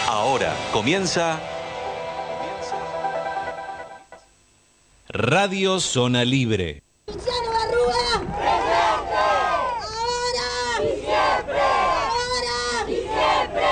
Ahora comienza Radio Zona Libre. ¡Luciano Barrúa! ¡Presente! ¡Ahora! ¡Y siempre! ¡Ahora! ¡Y siempre!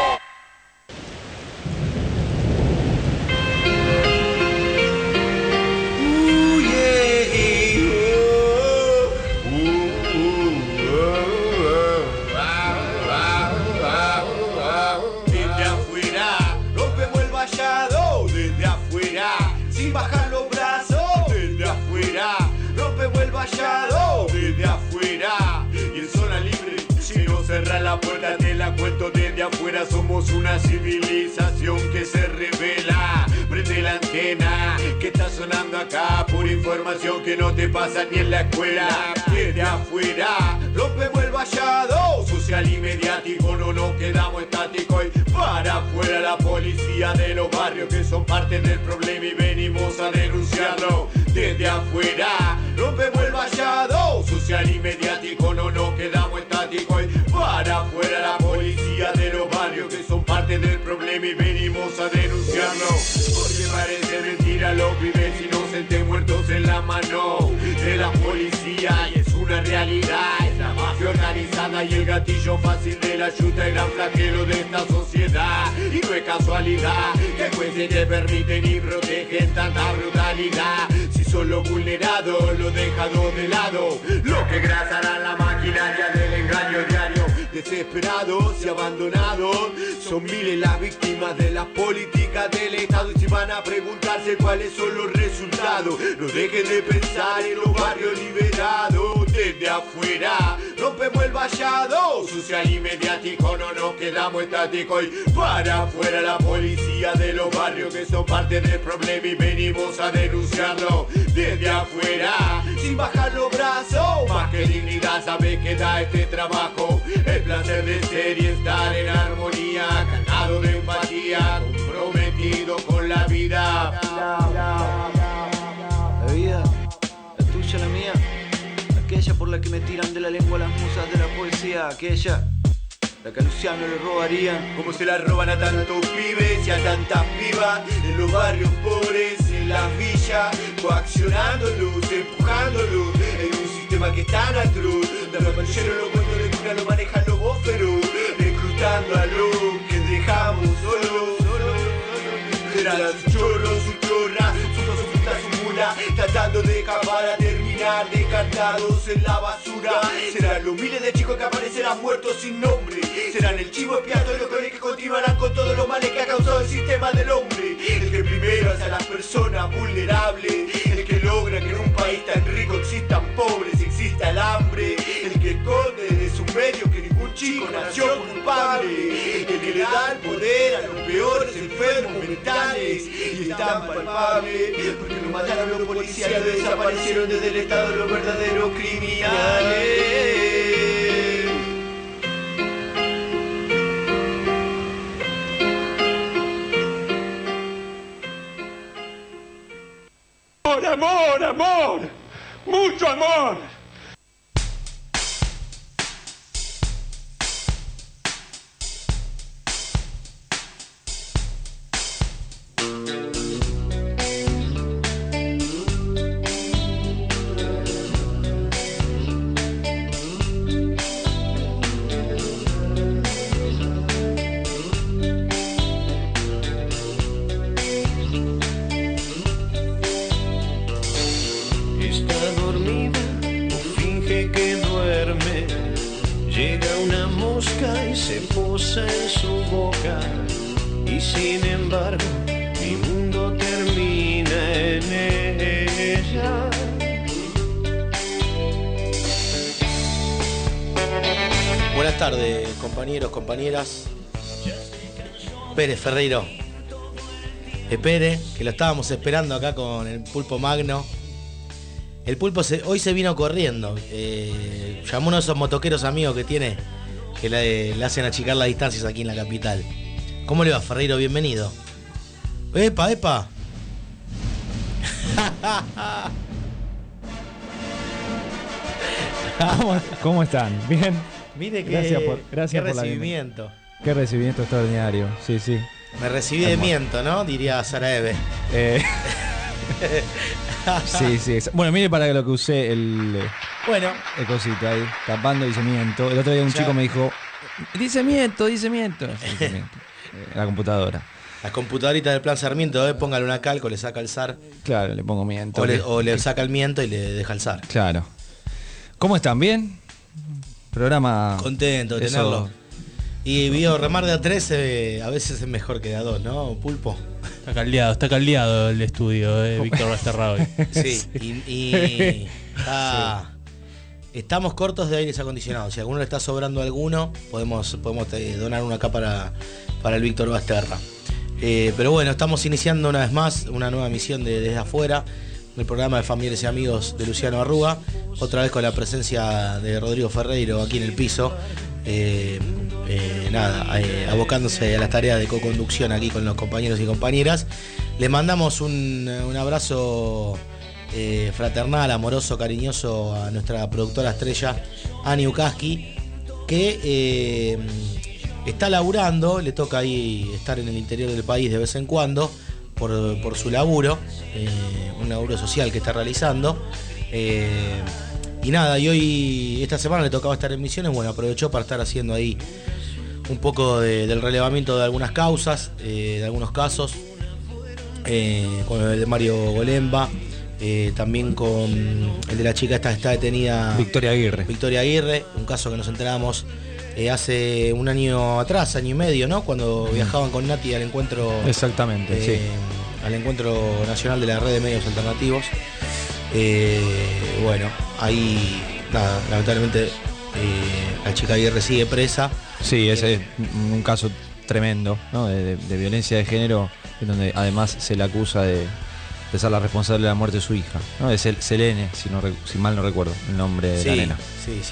Desde afuera, rompemos el vallado. Desde afuera, sin bajar los brazos. Desde afuera, rompemos el vallado. Desde afuera, y en zona libre, si no cerras la puerta te la cuento. Desde afuera somos una civilización que se revela. Prende la antena, que está sonando acá. Pura información que no te pasa ni en la escuela. Desde afuera, rompemos el vallado. Social y mediático, no nos quedamos estáticos. Y para afuera la policía de los barrios que son parte del problema y venimos a denunciarlo. Desde afuera, rompemos el vallado. Social y mediático, no nos quedamos estáticos. Y para afuera la policía de los barrios que son parte del problema y venimos a denunciarlo. Porque parece mentira, los pibes inocentes muertos en la mano de la policía. Y es una realidad, es la mafia organizada y el gatillo fácil de la yuta, el gran flagelo de esta sociedad. Y no es casualidad que jueces te permiten y protegen tanta brutalidad. Si son los vulnerados, los dejados de lado, lo que grasará la maquinaria del engaño diario. Desesperados y abandonados, son miles las víctimas de las políticas del Estado. Y si van a preguntarse cuáles son los resultados, no dejen de pensar en los barrios liberados. Desde afuera, rompemos el vallado. Social y mediático, no nos quedamos estáticos. Y para afuera la policía de los barrios que son parte del problema y venimos a denunciarlo. Desde afuera, sin bajar los brazos, más que dignidad sabes que da este trabajo. El placer de ser y estar en armonía, cargado de empatía, comprometido con la vida. La vida, la tuya, la mía, aquella por la que me tiran de la lengua las musas de la poesía, aquella la que a Luciano le robarían. Como se la roban a tantos pibes y a tantas pibas en los barrios pobres, en las villas, coaccionándolos, empujándolos en un sistema que es tan atroz. Los patrulleros, los buenos de cuna lo manejan los bóferos, reclutando a los que dejamos solos. Serán sus chorros, sus chorras, sus dos, su puta, su mula, tratando de escapar a terminar descartados en la basura. Serán los miles de chicos que aparecerán muertos sin nombre. Serán el chivo expiatorio con el que continuarán con todos los males que ha causado el sistema del hombre. El que primero hace a las personas vulnerables. El que logra que en un país tan rico existan pobres y exista el hambre. El que esconde de su medio que ningún chico nació culpable. El que le da el poder a los peores enfermos mentales. Y es tan palpable porque lo mataron los policías y lo desaparecieron desde el estado los verdaderos criminales. Amor, amor, mucho amor. Se posa en su boca y sin embargo mi mundo termina en ella. Buenas tardes, compañeros, compañeras. Pérez Ferreiro. Espere, que lo estábamos esperando acá con el Pulpo Magno. El Pulpo hoy se vino corriendo. Llamó a uno de esos motoqueros amigos que tiene, que le hacen achicar las distancias aquí en la capital. ¿Cómo le va, Ferreiro? Bienvenido. ¡Epa, epa! ¿Cómo están? ¿Bien? Mire que Gracias por qué la recibimiento. Qué recibimiento extraordinario. Sí, sí. Me recibí de miento, ¿no? Diría Sara Eve. Sí. Bueno, mire para lo que usé el cosito ahí, tapando dice miento. El otro día un chico me dijo, dice miento. La computadora. Las computadoritas del plan Sarmiento, póngale una calco, le saca el SAR. Claro, le pongo miento. O le saca el miento y le deja el SAR. Claro. ¿Cómo están? ¿Bien? Programa... Contento de tenerlo. Y vio, remar de A3 a veces es mejor que de A2, ¿no, Pulpo? Está caldeado el estudio, Víctor Basterraoy. Sí, y estamos cortos de aires acondicionados. Si a alguno le está sobrando alguno, podemos donar uno acá para el Víctor Basterra. Pero bueno, estamos iniciando una vez más una nueva emisión de Desde Afuera, el programa de familiares y amigos de Luciano Arruga, otra vez con la presencia de Rodrigo Ferreiro aquí en el piso, abocándose a las tareas de co-conducción aquí con los compañeros y compañeras. Le mandamos un abrazo fraternal, amoroso, cariñoso a nuestra productora estrella, Ani Ukaski, que está laburando, le toca ahí estar en el interior del país de vez en cuando por su laburo, un laburo social que está realizando. Y hoy, esta semana le tocaba estar en Misiones, bueno, aprovechó para estar haciendo ahí un poco del relevamiento de algunas causas, de algunos casos, con el de Mario Golemba, también con el de la chica esta que está detenida, Victoria Aguirre, un caso que nos enteramos hace un año atrás, año y medio, ¿no? Cuando viajaban con Nati al encuentro. Exactamente, sí. Al encuentro nacional de la red de medios alternativos. Ahí, lamentablemente la chica Aguirre sigue presa. Sí, ese es un caso tremendo, ¿no? de violencia de género, en donde además se le acusa de ser la responsable de la muerte de su hija, ¿no? Es Selene, si mal no recuerdo el nombre de la nena.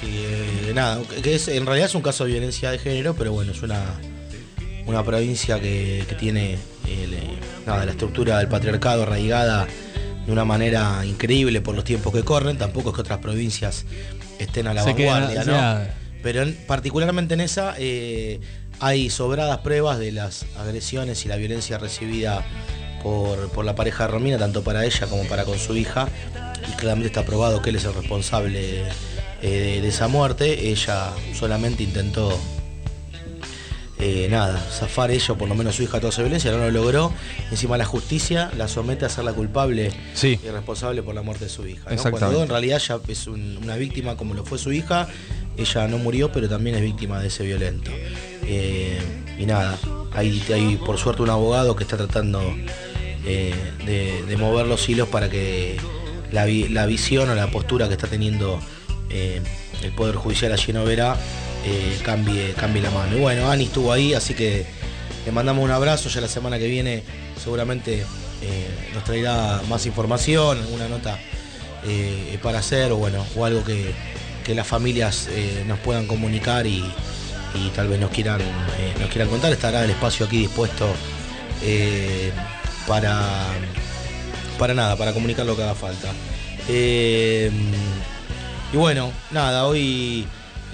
En realidad es un caso de violencia de género, pero bueno, es una provincia que tiene la estructura del patriarcado arraigada de una manera increíble por los tiempos que corren. Tampoco es que otras provincias estén a la vanguardia, ¿no? Pero particularmente en esa hay sobradas pruebas de las agresiones y la violencia recibida por la pareja de Romina, tanto para ella como para con su hija, y claramente está probado que él es el responsable de esa muerte. Ella solamente intentó zafar ella, o por lo menos su hija, toda esa violencia, no lo logró. Encima la justicia la somete a ser la culpable y responsable por la muerte de su hija, ¿no? Cuando en realidad ella es una víctima como lo fue su hija. Ella no murió, pero también es víctima de ese violento. Hay por suerte un abogado que está tratando de mover los hilos para que la visión o la postura que está teniendo el Poder Judicial allí en Oberá cambie la mano. Y bueno, Ani estuvo ahí, así que le mandamos un abrazo. Ya la semana que viene seguramente nos traerá más información, alguna nota para hacer, o algo que las familias nos puedan comunicar y tal vez nos quieran contar. Estará el espacio aquí dispuesto para comunicar lo que haga falta. Y bueno, hoy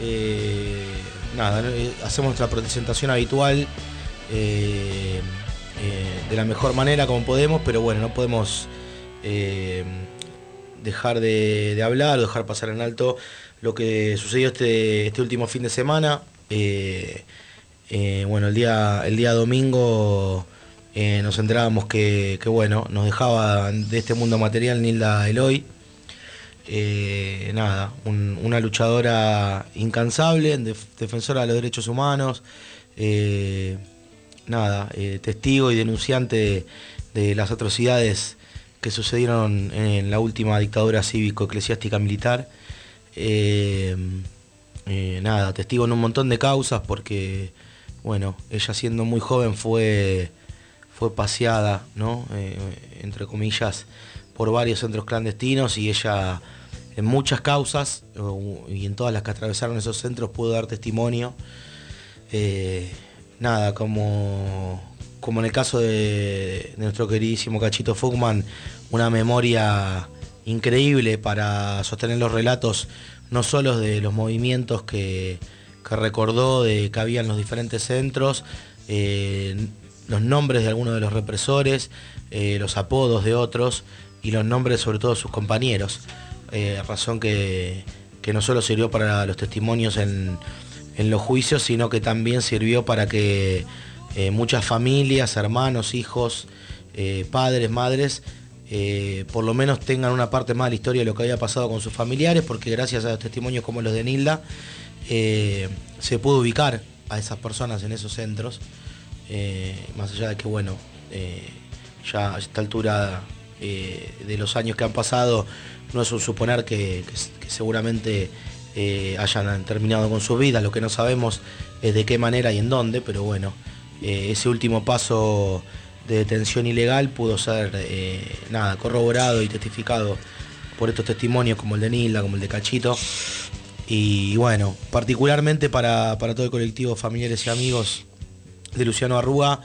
hacemos nuestra presentación habitual de la mejor manera como podemos, pero bueno, no podemos dejar de hablar o dejar pasar en alto lo que sucedió este último fin de semana. El día domingo nos enterábamos que nos dejaba de este mundo material Nilda Eloy. Una luchadora incansable, defensora de los derechos humanos, testigo y denunciante de las atrocidades que sucedieron en la última dictadura cívico-eclesiástica militar. Testigo en un montón de causas, porque ella siendo muy joven fue paseada, ¿no? Entre comillas, por varios centros clandestinos, y ella en muchas causas y en todas las que atravesaron esos centros pudo dar testimonio. Como en el caso de nuestro queridísimo Cachito Fugman, una memoria increíble para sostener los relatos, no solo de los movimientos que recordó que había en los diferentes centros, los nombres de algunos de los represores, los apodos de otros y los nombres sobre todo de sus compañeros. Razón que no solo sirvió para los testimonios en los juicios, sino que también sirvió para que muchas familias, hermanos, hijos, padres, madres, por lo menos tengan una parte más de la historia de lo que había pasado con sus familiares, porque gracias a los testimonios como los de Nilda, se pudo ubicar a esas personas en esos centros, más allá de que, bueno, ya a esta altura de los años que han pasado, no es un suponer que seguramente hayan terminado con sus vidas. Lo que no sabemos es de qué manera y en dónde, pero bueno, ese último paso de detención ilegal pudo ser corroborado y testificado por estos testimonios como el de Nilda, como el de Cachito. Y bueno, particularmente para todo el colectivo familiares y amigos de Luciano Arruga,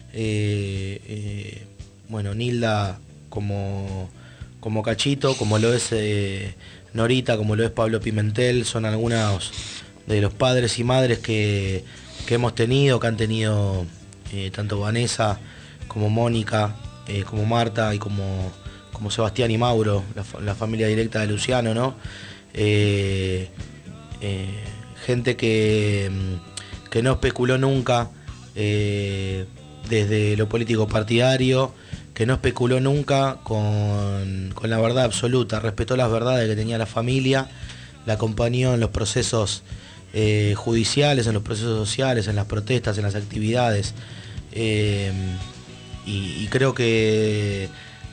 bueno, Nilda como Cachito, como lo es Norita, como lo es Pablo Pimentel, son algunos de los padres y madres que hemos tenido, que han tenido tanto Vanessa como Mónica, como Marta y como Sebastián y Mauro, la familia directa de Luciano, ¿no? Gente que no especuló nunca desde lo político partidario, que no especuló nunca con la verdad absoluta, respetó las verdades que tenía la familia, la acompañó en los procesos judiciales, en los procesos sociales, en las protestas, en las actividades, y creo que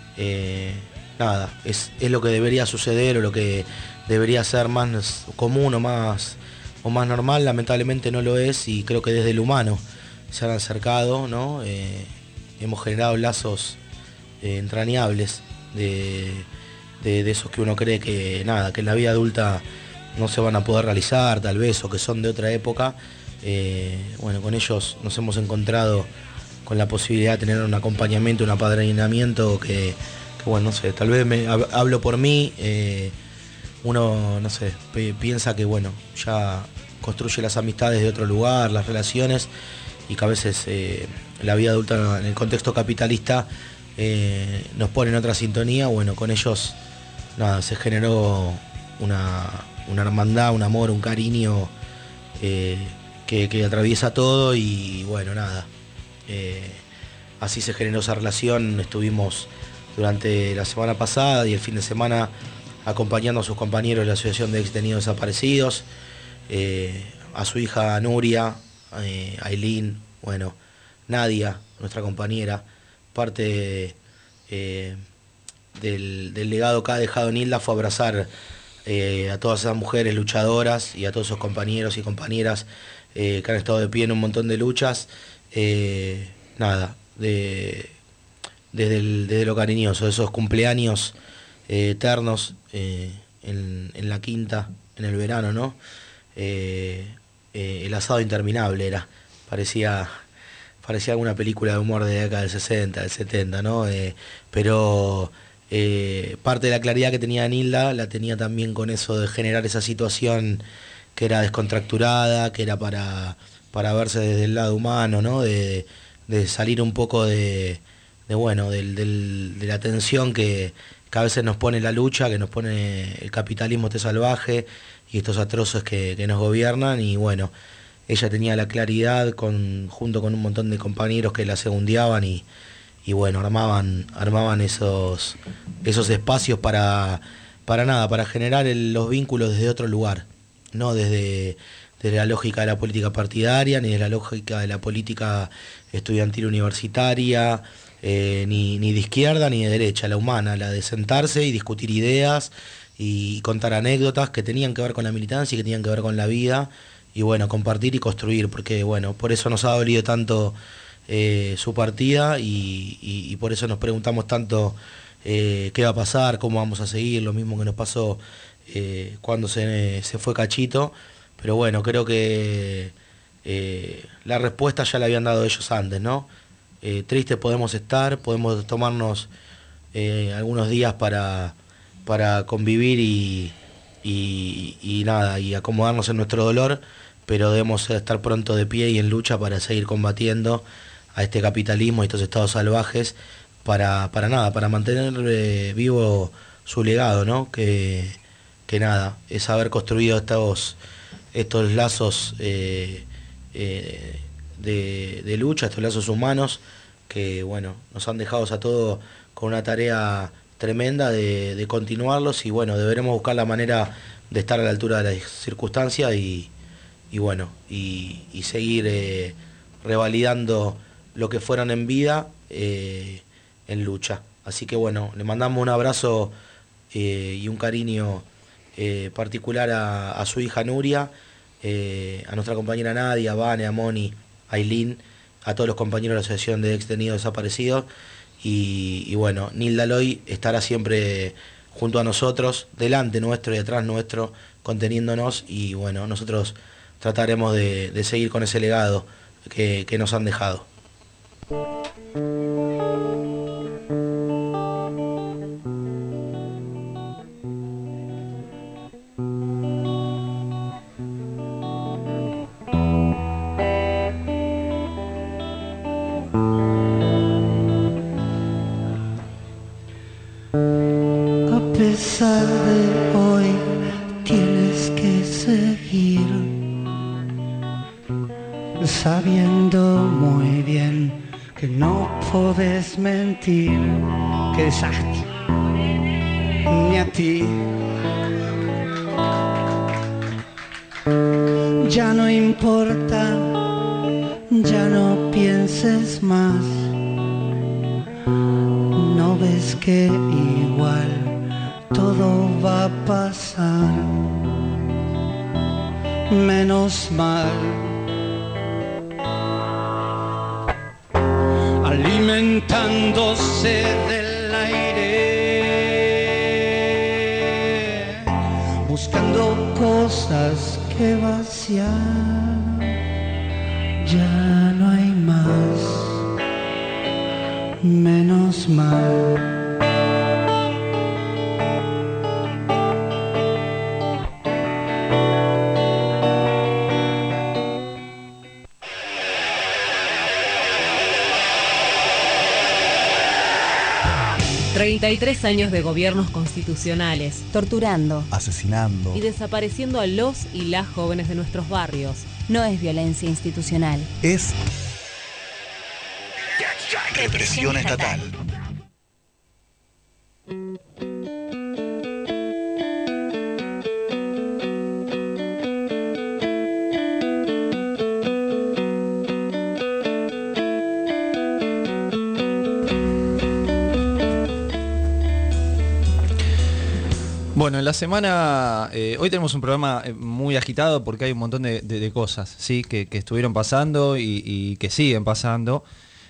es lo que debería suceder, o lo que debería ser más común o más normal. Lamentablemente no lo es, y creo que desde el humano se han acercado, ¿no? Hemos generado lazos entrañables de esos que uno cree que en la vida adulta no se van a poder realizar, tal vez, o que son de otra época. Bueno, con ellos nos hemos encontrado con la posibilidad de tener un acompañamiento, un apadrinamiento que bueno, no sé, tal vez hablo por mí, uno, no sé, piensa que bueno, ya construye las amistades de otro lugar, las relaciones, y que a veces la vida adulta en el contexto capitalista nos pone en otra sintonía. Bueno, con ellos se generó una hermandad, un amor, un cariño que atraviesa todo, y bueno, así se generó esa relación. Estuvimos durante la semana pasada y el fin de semana acompañando a sus compañeros de la Asociación de Ex Detenidos Desaparecidos, a su hija Nuria, Aileen, bueno, Nadia, nuestra compañera. Parte del legado que ha dejado Nilda fue abrazar a todas esas mujeres luchadoras y a todos esos compañeros y compañeras que han estado de pie en un montón de luchas. Desde lo cariñoso, esos cumpleaños eternos en la quinta, en el verano, ¿no? El asado interminable era, parecía alguna película de humor de la década del 60, del 70, ¿no? Pero parte de la claridad que tenía Nilda la tenía también con eso de generar esa situación que era descontracturada, que era para verse desde el lado humano, ¿no? De salir un poco de la tensión que a veces nos pone la lucha, que nos pone el capitalismo este salvaje y estos atroces que nos gobiernan. Y bueno, ella tenía la claridad junto con un montón de compañeros que la segundeaban y bueno, armaban esos espacios para generar los vínculos desde otro lugar, no desde la lógica de la política partidaria, ni de la lógica de la política estudiantil universitaria, ni de izquierda ni de derecha, la humana, la de sentarse y discutir ideas y contar anécdotas que tenían que ver con la militancia y que tenían que ver con la vida, y bueno, compartir y construir, porque bueno, por eso nos ha dolido tanto su partida, y por eso nos preguntamos tanto qué va a pasar, cómo vamos a seguir, lo mismo que nos pasó cuando se fue Cachito. Pero bueno, creo que la respuesta ya la habían dado ellos antes, ¿no? Tristes podemos estar, podemos tomarnos algunos días para convivir y acomodarnos en nuestro dolor, pero debemos estar pronto de pie y en lucha para seguir combatiendo este capitalismo y estos estados salvajes para mantener vivo su legado, ¿no? Que nada, es haber construido estos lazos de lucha, estos lazos humanos que, bueno, nos han dejado a todos con una tarea tremenda de continuarlos, y bueno, deberemos buscar la manera de estar a la altura de las circunstancias y seguir revalidando lo que fueron en vida en lucha. Así que bueno, le mandamos un abrazo y un cariño particular a su hija Nuria, a nuestra compañera Nadia, a Vane, a Moni, a Ailín, a todos los compañeros de la Asociación de Ex Detenidos Desaparecidos, y bueno, Nilda Loy estará siempre junto a nosotros, delante nuestro y detrás nuestro, conteniéndonos, y bueno, nosotros trataremos de seguir con ese legado que nos han dejado. A pesar de hoy tienes que seguir sabiendo muy bien que no podés mentir, que desastre, ni a ti. Ya no importa, ya no pienses más. No ves que igual todo va a pasar. Menos mal. Alimentándose del aire, buscando cosas que vaciar. Ya no hay más. Menos mal. ...33 años de gobiernos constitucionales... torturando, asesinando y desapareciendo a los y las jóvenes de nuestros barrios. No es violencia institucional. Es represión estatal. Bueno, en la semana, hoy tenemos un programa muy agitado porque hay un montón de cosas, ¿sí? que estuvieron pasando y que siguen pasando.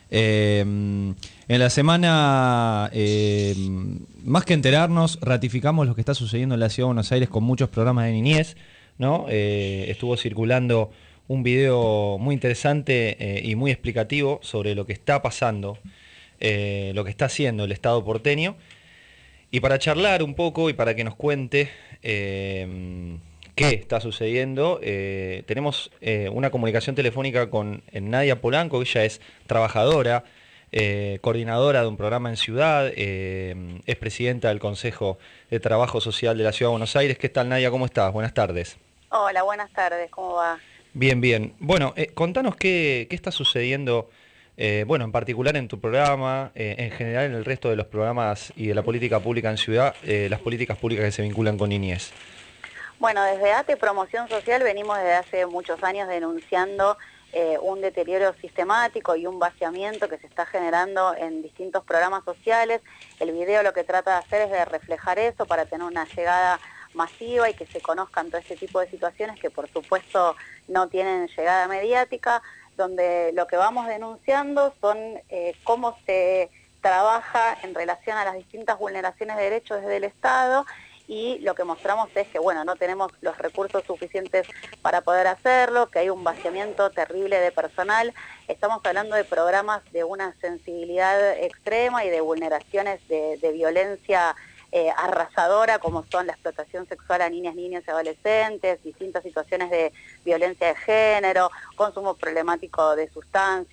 En la semana, más que enterarnos, ratificamos lo que está sucediendo en la Ciudad de Buenos Aires con muchos programas de niñez, ¿no? Estuvo circulando un video muy interesante y muy explicativo sobre lo que está pasando, lo que está haciendo el Estado porteño. Y para charlar un poco y para que nos cuente qué está sucediendo, tenemos una comunicación telefónica con Nadia Polanco. Ella es trabajadora, coordinadora de un programa en Ciudad, es presidenta del Consejo de Trabajo Social de la Ciudad de Buenos Aires. ¿Qué tal, Nadia? ¿Cómo estás? Buenas tardes. Hola, buenas tardes. ¿Cómo va? Bien, bien. Bueno, contanos qué está sucediendo. Bueno, en particular en tu programa, en general en el resto de los programas y de la política pública en Ciudad, las políticas públicas que se vinculan con niñez. Bueno, desde ATE Promoción Social venimos desde hace muchos años denunciando un deterioro sistemático y un vaciamiento que se está generando en distintos programas sociales. El video lo que trata de hacer es de reflejar eso para tener una llegada masiva y que se conozcan todo este tipo de situaciones que por supuesto no tienen llegada mediática, donde lo que vamos denunciando son cómo se trabaja en relación a las distintas vulneraciones de derechos desde el Estado, y lo que mostramos es que bueno, no tenemos los recursos suficientes para poder hacerlo, que hay un vaciamiento terrible de personal. Estamos hablando de programas de una sensibilidad extrema y de vulneraciones de violencia arrasadora, como son la explotación sexual a niñas, niños y adolescentes, distintas situaciones de violencia de género, consumo problemático de sustancias,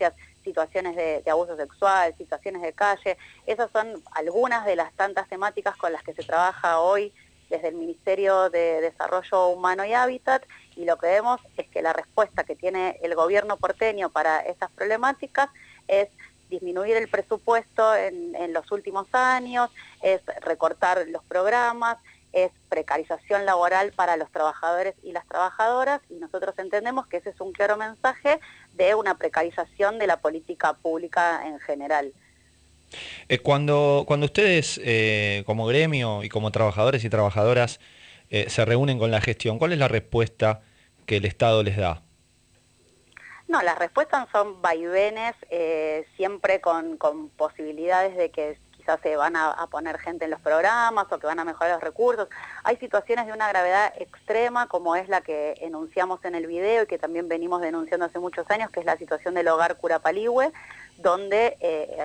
situaciones de abuso sexual, situaciones de calle. Esas son algunas de las tantas temáticas con las que se trabaja hoy desde el Ministerio de Desarrollo Humano y Hábitat, y lo que vemos es que la respuesta que tiene el gobierno porteño para estas problemáticas es disminuir el presupuesto en los últimos años, es recortar los programas, es precarización laboral para los trabajadores y las trabajadoras, y nosotros entendemos que ese es un claro mensaje de una precarización de la política pública en general. Cuando ustedes como gremio y como trabajadores y trabajadoras se reúnen con la gestión, ¿cuál es la respuesta que el Estado les da? No, las respuestas son vaivenes, siempre con posibilidades de que quizás se van a poner gente en los programas o que van a mejorar los recursos. Hay situaciones de una gravedad extrema, como es la que enunciamos en el video y que también venimos denunciando hace muchos años, que es la situación del hogar Curapaligüe, donde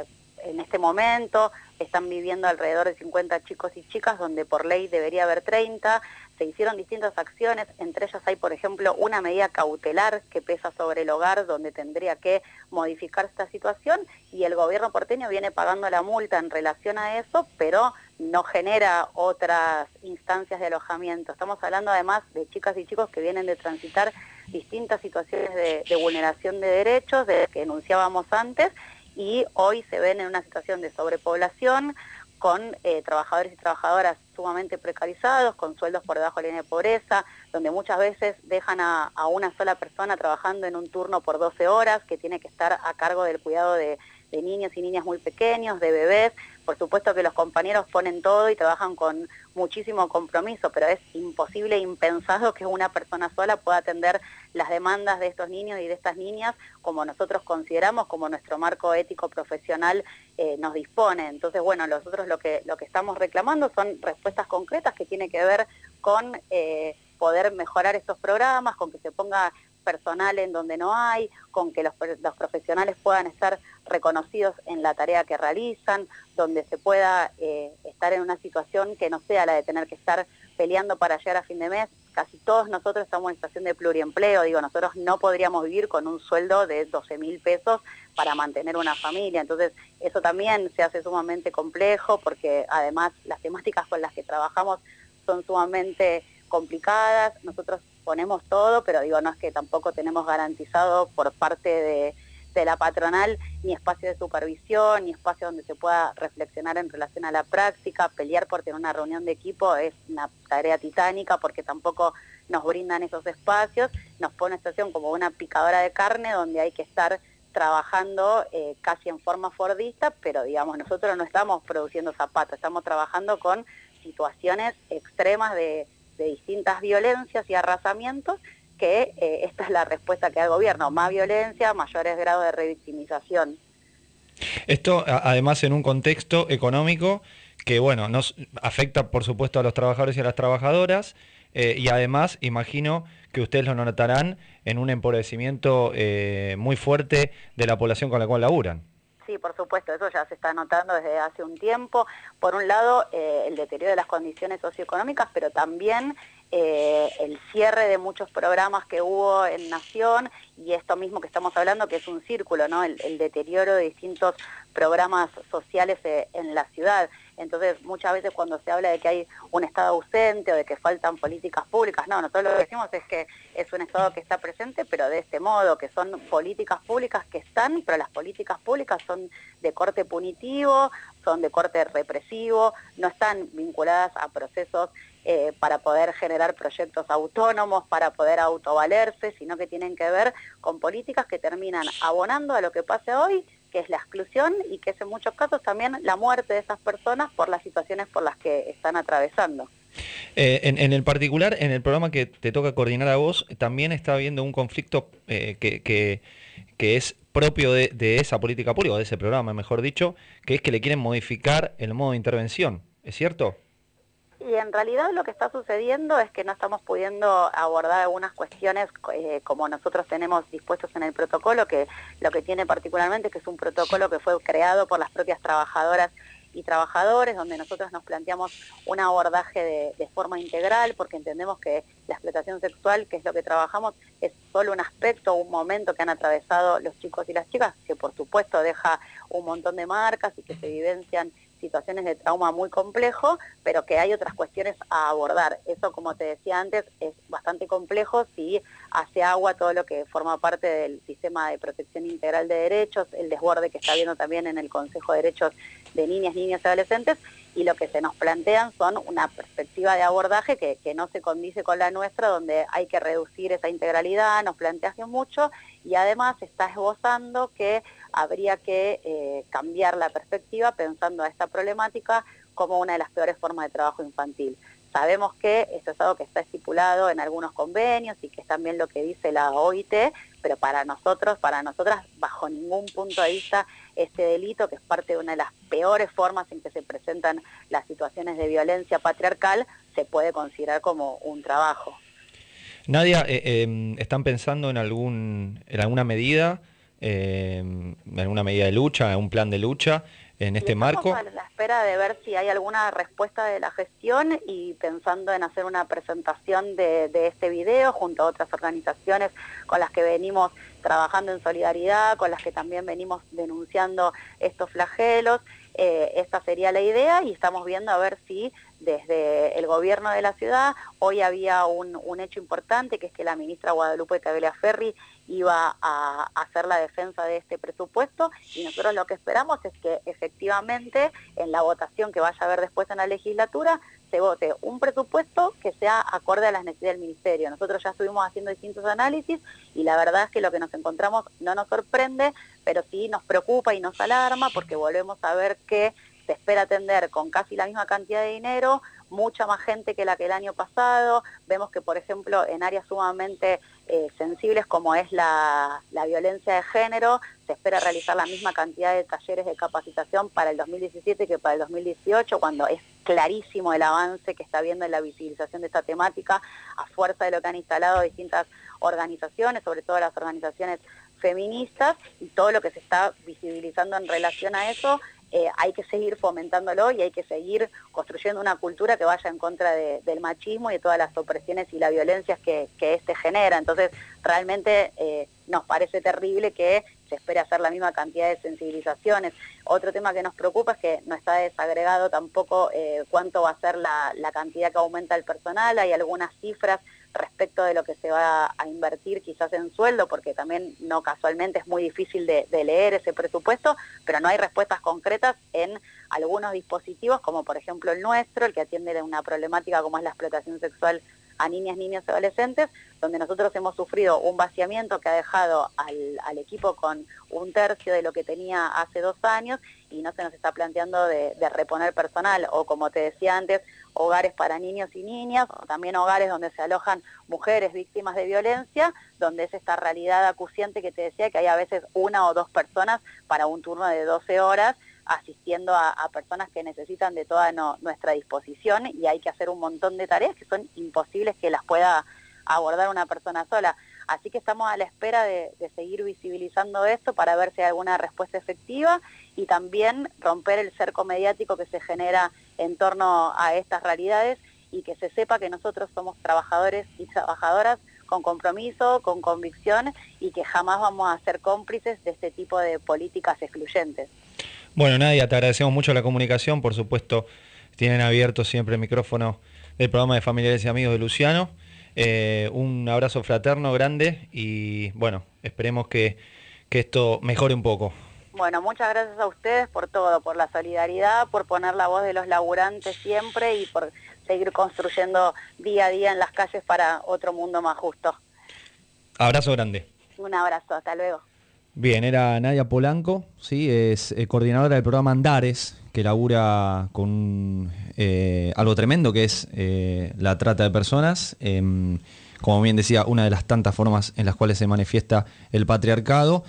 en este momento están viviendo alrededor de 50 chicos y chicas, donde por ley debería haber 30. Se hicieron distintas acciones, entre ellas hay, por ejemplo, una medida cautelar que pesa sobre el hogar, donde tendría que modificar esta situación, y el gobierno porteño viene pagando la multa en relación a eso, pero no genera otras instancias de alojamiento. Estamos hablando además de chicas y chicos que vienen de transitar distintas situaciones de vulneración de derechos, de que enunciábamos antes, y hoy se ven en una situación de sobrepoblación, con trabajadores y trabajadoras sumamente precarizados, con sueldos por debajo de la línea de pobreza, donde muchas veces dejan a una sola persona trabajando en un turno por 12 horas, que tiene que estar a cargo del cuidado de niños y niñas muy pequeños, de bebés. Por supuesto que los compañeros ponen todo y trabajan con muchísimo compromiso, pero es imposible, impensado que una persona sola pueda atender las demandas de estos niños y de estas niñas como nosotros consideramos, como nuestro marco ético profesional nos dispone. Entonces, bueno, nosotros lo que estamos reclamando son respuestas concretas que tienen que ver con poder mejorar estos programas, con que se ponga personal en donde no hay, con que los profesionales puedan estar reconocidos en la tarea que realizan, donde se pueda estar en una situación que no sea la de tener que estar peleando para llegar a fin de mes. Casi todos nosotros estamos en situación de pluriempleo, nosotros no podríamos vivir con un sueldo de 12.000 pesos para mantener una familia, entonces eso también se hace sumamente complejo, porque además las temáticas con las que trabajamos son sumamente complicadas. Nosotros ponemos todo, pero no es que tampoco tenemos garantizado por parte de la patronal ni espacio de supervisión, ni espacio donde se pueda reflexionar en relación a la práctica. Pelear por tener una reunión de equipo es una tarea titánica, porque tampoco nos brindan esos espacios. Nos pone en situación como una picadora de carne, donde hay que estar trabajando casi en forma fordista, pero nosotros no estamos produciendo zapatos, estamos trabajando con situaciones extremas de distintas violencias y arrasamientos, que esta es la respuesta que da el gobierno: más violencia, mayores grados de revictimización. Esto además en un contexto económico que nos afecta por supuesto a los trabajadores y a las trabajadoras, y además imagino que ustedes lo notarán en un empobrecimiento muy fuerte de la población con la cual laburan. Sí, por supuesto, eso ya se está notando desde hace un tiempo. Por un lado, el deterioro de las condiciones socioeconómicas, pero también el cierre de muchos programas que hubo en Nación, y esto mismo que estamos hablando, que es un círculo, ¿no? El deterioro de distintos programas sociales en la ciudad. Entonces, muchas veces cuando se habla de que hay un Estado ausente o de que faltan políticas públicas, no, nosotros lo que decimos es que es un Estado que está presente, pero de este modo, que son políticas públicas que están, pero las políticas públicas son de corte punitivo, son de corte represivo, no están vinculadas a procesos para poder generar proyectos autónomos, para poder autovalerse, sino que tienen que ver con políticas que terminan abonando a lo que pasa hoy, que es la exclusión, y que es en muchos casos también la muerte de esas personas por las situaciones por las que están atravesando. En el particular, en el programa que te toca coordinar a vos, también está habiendo un conflicto que es propio de esa política pública, o de ese programa, mejor dicho, que es que le quieren modificar el modo de intervención, ¿es cierto? Y en realidad lo que está sucediendo es que no estamos pudiendo abordar algunas cuestiones como nosotros tenemos dispuestos en el protocolo, que lo que tiene particularmente es que es un protocolo que fue creado por las propias trabajadoras y trabajadores, donde nosotros nos planteamos un abordaje de forma integral, porque entendemos que la explotación sexual, que es lo que trabajamos, es solo un aspecto, un momento que han atravesado los chicos y las chicas, que por supuesto deja un montón de marcas y que se vivencian situaciones de trauma muy complejo, pero que hay otras cuestiones a abordar. Eso, como te decía antes, es bastante complejo si hace agua todo lo que forma parte del sistema de protección integral de derechos, el desborde que está habiendo también en el Consejo de Derechos de Niñas, Niños y Adolescentes, y lo que se nos plantean son una perspectiva de abordaje que no se condice con la nuestra, donde hay que reducir esa integralidad, nos plantea mucho, y además está esbozando que habría que cambiar la perspectiva pensando a esta problemática como una de las peores formas de trabajo infantil. Sabemos que esto es algo que está estipulado en algunos convenios y que es también lo que dice la OIT, pero para nosotros, para nosotras, bajo ningún punto de vista, este delito, que es parte de una de las peores formas en que se presentan las situaciones de violencia patriarcal, se puede considerar como un trabajo. Nadia, ¿están pensando en alguna medida, de lucha, en un plan de lucha en este marco? Estamos a la espera de ver si hay alguna respuesta de la gestión y pensando en hacer una presentación de este video junto a otras organizaciones con las que venimos trabajando en solidaridad, con las que también venimos denunciando estos flagelos. Esta sería la idea y estamos viendo a ver si desde el gobierno de la ciudad, hoy había un hecho importante, que es que la ministra Guadalupe Tagliaferri iba a hacer la defensa de este presupuesto, y nosotros lo que esperamos es que efectivamente en la votación que vaya a haber después en la legislatura se vote un presupuesto que sea acorde a las necesidades del ministerio. Nosotros ya estuvimos haciendo distintos análisis y la verdad es que lo que nos encontramos no nos sorprende, pero sí nos preocupa y nos alarma, porque volvemos a ver que se espera atender con casi la misma cantidad de dinero, mucha más gente que la que el año pasado. Vemos que, por ejemplo, en áreas sumamente sensibles como es la violencia de género, se espera realizar la misma cantidad de talleres de capacitación para el 2017 que para el 2018, cuando es clarísimo el avance que está habiendo en la visibilización de esta temática a fuerza de lo que han instalado distintas organizaciones, sobre todo las organizaciones feministas, y todo lo que se está visibilizando en relación a eso. Hay que seguir fomentándolo y hay que seguir construyendo una cultura que vaya en contra del machismo y de todas las opresiones y las violencias que éste genera. Entonces, realmente nos parece terrible que se espere hacer la misma cantidad de sensibilizaciones. Otro tema que nos preocupa es que no está desagregado tampoco cuánto va a ser la cantidad que aumenta el personal. Hay algunas cifras respecto de lo que se va a invertir quizás en sueldo, porque también no casualmente es muy difícil de leer ese presupuesto, pero no hay respuestas concretas en algunos dispositivos, como por ejemplo el nuestro, el que atiende una problemática como es la explotación sexual a niñas, niños y adolescentes, donde nosotros hemos sufrido un vaciamiento que ha dejado al equipo con un tercio de lo que tenía hace 2 años, y no se nos está planteando de reponer personal, o como te decía antes, hogares para niños y niñas, o también hogares donde se alojan mujeres víctimas de violencia, donde es esta realidad acuciante que te decía, que hay a veces 1 o 2 personas para un turno de 12 horas, asistiendo a personas que necesitan de toda nuestra disposición, y hay que hacer un montón de tareas que son imposibles que las pueda abordar una persona sola. Así que estamos a la espera de seguir visibilizando esto para ver si hay alguna respuesta efectiva, y también romper el cerco mediático que se genera en torno a estas realidades, y que se sepa que nosotros somos trabajadores y trabajadoras con compromiso, con convicción, y que jamás vamos a ser cómplices de este tipo de políticas excluyentes. Bueno, Nadia, te agradecemos mucho la comunicación. Por supuesto, tienen abierto siempre el micrófono del programa de Familiares y Amigos de Luciano. Un abrazo fraterno, grande, y bueno, esperemos que esto mejore un poco. Bueno, muchas gracias a ustedes por todo, por la solidaridad, por poner la voz de los laburantes siempre y por seguir construyendo día a día en las calles para otro mundo más justo. Abrazo grande. Un abrazo, hasta luego. Bien, era Nadia Polanco, ¿sí? Es coordinadora del programa Andares, que labura con algo tremendo que es la trata de personas. Como bien decía, una de las tantas formas en las cuales se manifiesta el patriarcado.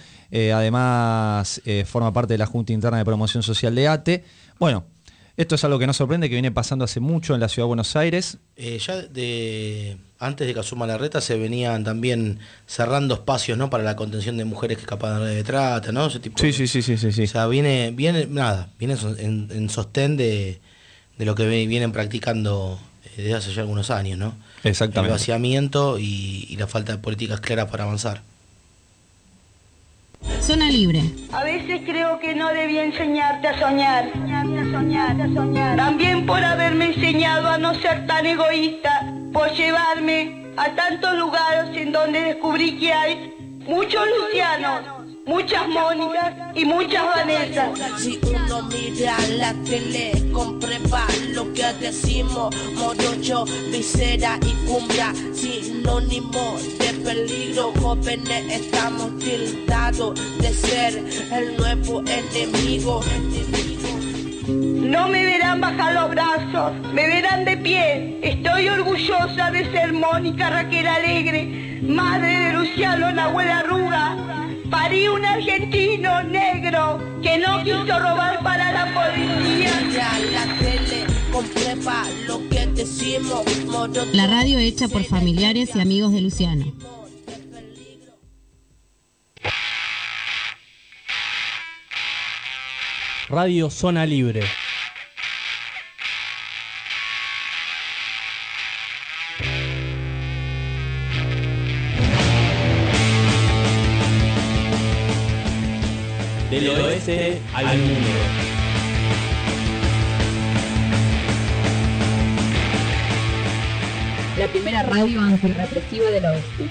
Además, forma parte de la Junta Interna de Promoción Social de ATE. Bueno, esto es algo que no sorprende, que viene pasando hace mucho en la Ciudad de Buenos Aires. Ya de antes de Kazuma Larreta se venían también cerrando espacios, ¿no? Para la contención de mujeres que escapan de trata, ¿no? Ese tipo Sí. O sea, viene en sostén de lo que vienen practicando desde hace ya algunos años, ¿no? Exactamente. El vaciamiento y la falta de políticas claras para avanzar. Zona Libre. A veces creo que no debía enseñarte a soñar. También por haberme enseñado a no ser tan egoísta, por llevarme a tantos lugares en donde descubrí que hay muchos Lucianos, muchas Mónicas y muchas Vanessas. Si uno mira la tele, comprueba lo que decimos, morocho, visera y cumbia, sinónimo de peligro. Jóvenes estamos tildados de ser el nuevo enemigo. No me verán bajar los brazos, me verán de pie. Estoy orgullosa de ser Mónica Raquel Alegre, madre de Luciano Nahuel Arruga. Parí un argentino negro que no quiso robar para la policía. La tele comprueba lo que decimos, morocho. La radio hecha por familiares y amigos de Luciano. Radio Zona Libre. Del oeste al mundo. La primera radio antirrepresiva del oeste.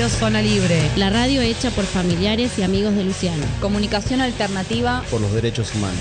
Radio Zona Libre. La radio hecha por familiares y amigos de Luciano. Comunicación alternativa Por los derechos humanos.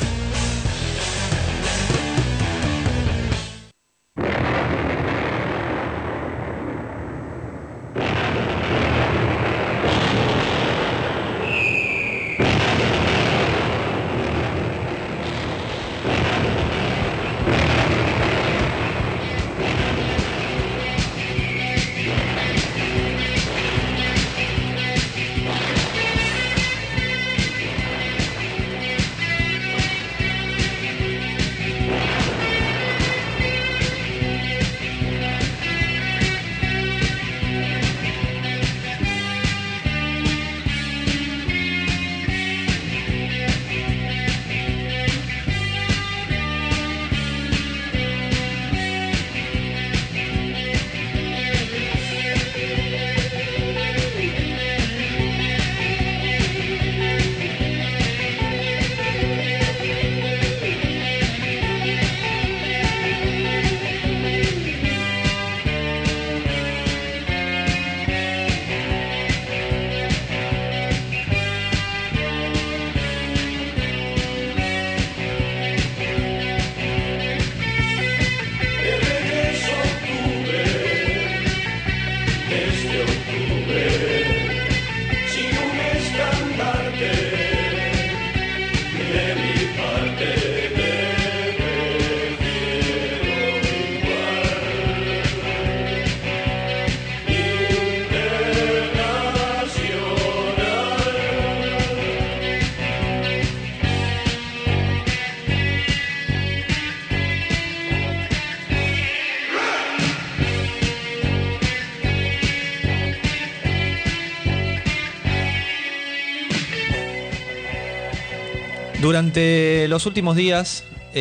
Durante los últimos días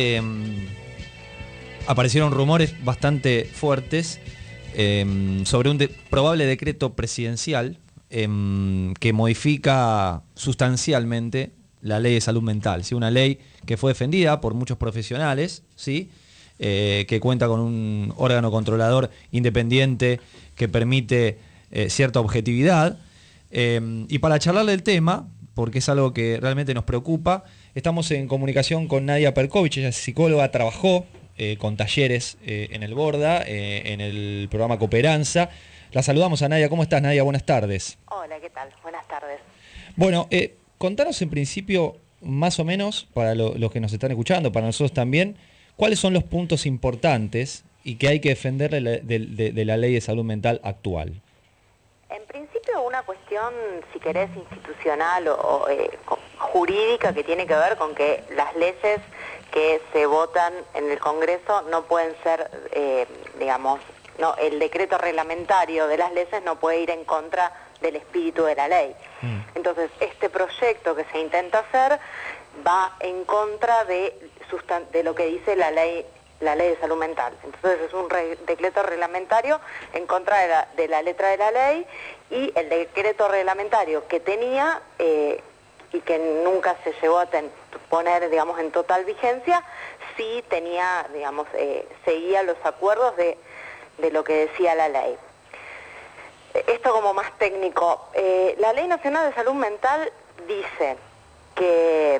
aparecieron rumores bastante fuertes sobre un probable decreto presidencial que modifica sustancialmente la ley de salud mental, ¿sí? Una ley que fue defendida por muchos profesionales, ¿sí? Que cuenta con un órgano controlador independiente que permite cierta objetividad. Y para charlar del tema, porque es algo que realmente nos preocupa, estamos en comunicación con Nadia Perkovich. Ella es psicóloga, trabajó con talleres en el Borda, en el programa Cooperanza. La saludamos a Nadia. ¿Cómo estás, Nadia? Buenas tardes. Hola, ¿qué tal? Buenas tardes. Bueno, contanos en principio, más o menos, para los que nos están escuchando, para nosotros también, ¿cuáles son los puntos importantes y que hay que defender de la ley de salud mental actual? En principio, una cuestión, si querés, institucional o jurídica, que tiene que ver con que las leyes que se votan en el Congreso no pueden ser, no, el decreto reglamentario de las leyes no puede ir en contra del espíritu de la ley. Entonces, este proyecto que se intenta hacer va en contra de lo que dice la ley de salud mental. Entonces es un decreto reglamentario en contra de la letra de la ley, y el decreto reglamentario que tenía y que nunca se llegó a poner, digamos, en total vigencia, sí tenía, digamos, seguía los acuerdos de lo que decía la ley. Esto como más técnico. La Ley Nacional de Salud Mental dice que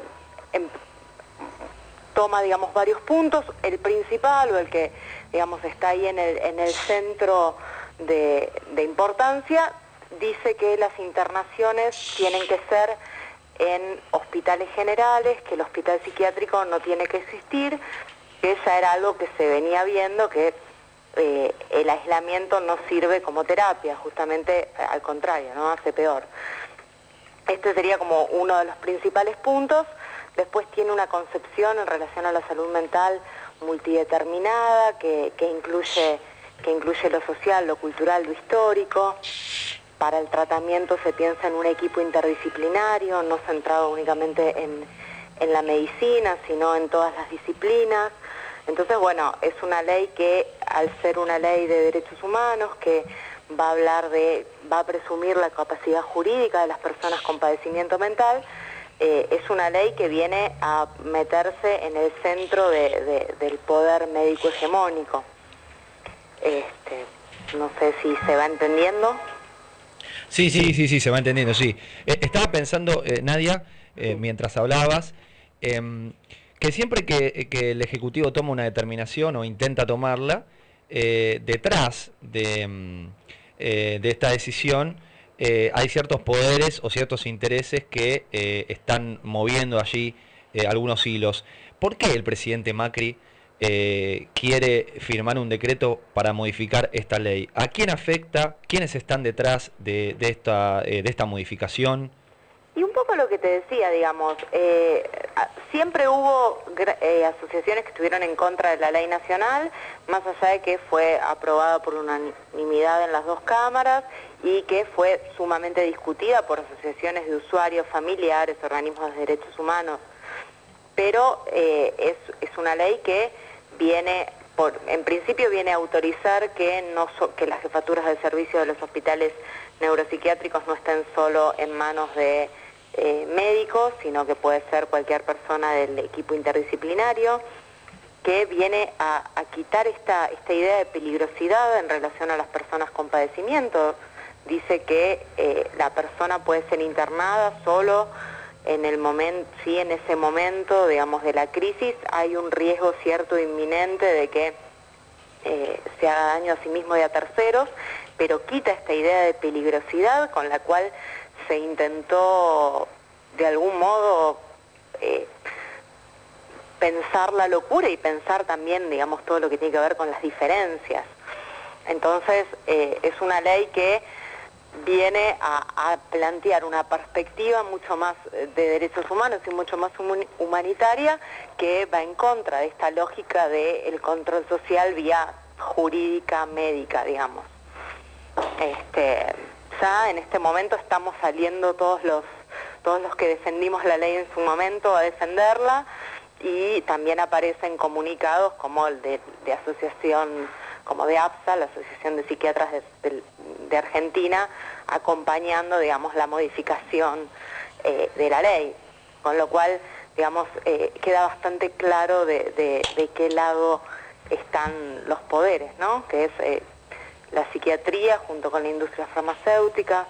toma, digamos, varios puntos. El principal, o el que, digamos, está ahí en el centro de importancia, dice que las internaciones tienen que ser en hospitales generales, que el hospital psiquiátrico no tiene que existir, que ya era algo que se venía viendo, que el aislamiento no sirve como terapia, justamente al contrario, ¿no? Hace peor. Este sería como uno de los principales puntos. Después tiene una concepción en relación a la salud mental multideterminada, que incluye lo social, lo cultural, lo histórico. Para el tratamiento se piensa en un equipo interdisciplinario, no centrado únicamente en la medicina, sino en todas las disciplinas. Entonces, bueno, es una ley que, al ser una ley de derechos humanos, que va a presumir la capacidad jurídica de las personas con padecimiento mental, es una ley que viene a meterse en el centro del poder médico hegemónico. No sé si se va entendiendo. Sí, se va entendiendo, sí. Estaba pensando, Nadia, mientras hablabas, que siempre que el Ejecutivo toma una determinación o intenta tomarla, detrás de esta decisión hay ciertos poderes o ciertos intereses que están moviendo allí algunos hilos. ¿Por qué el presidente Macri quiere firmar un decreto para modificar esta ley? ¿A quién afecta? ¿Quiénes están detrás de esta modificación? Y un poco lo que te decía, digamos, siempre hubo asociaciones que estuvieron en contra de la ley nacional, más allá de que fue aprobada por unanimidad en las dos cámaras y que fue sumamente discutida por asociaciones de usuarios, familiares, organismos de derechos humanos. Pero es una ley que en principio viene a autorizar que las jefaturas de servicio de los hospitales neuropsiquiátricos no estén solo en manos de médicos, sino que puede ser cualquier persona del equipo interdisciplinario, que viene a quitar esta idea de peligrosidad en relación a las personas con padecimiento. Dice que la persona puede ser internada solo en el momento, sí, en ese momento, digamos, de la crisis, hay un riesgo cierto inminente de que se haga daño a sí mismo y a terceros, pero quita esta idea de peligrosidad con la cual se intentó de algún modo pensar la locura y pensar también, digamos, todo lo que tiene que ver con las diferencias. Entonces, es una ley que viene a plantear una perspectiva mucho más de derechos humanos y mucho más humanitaria, que va en contra de esta lógica del control social vía jurídica, médica, digamos. Ya en este momento estamos saliendo todos los que defendimos la ley en su momento a defenderla, y también aparecen comunicados como el de asociación, como de APSA, la Asociación de Psiquiatras de Argentina, acompañando, digamos, la modificación de la ley, con lo cual, digamos, queda bastante claro de qué lado están los poderes, ¿no? Que es la psiquiatría junto con la industria farmacéutica,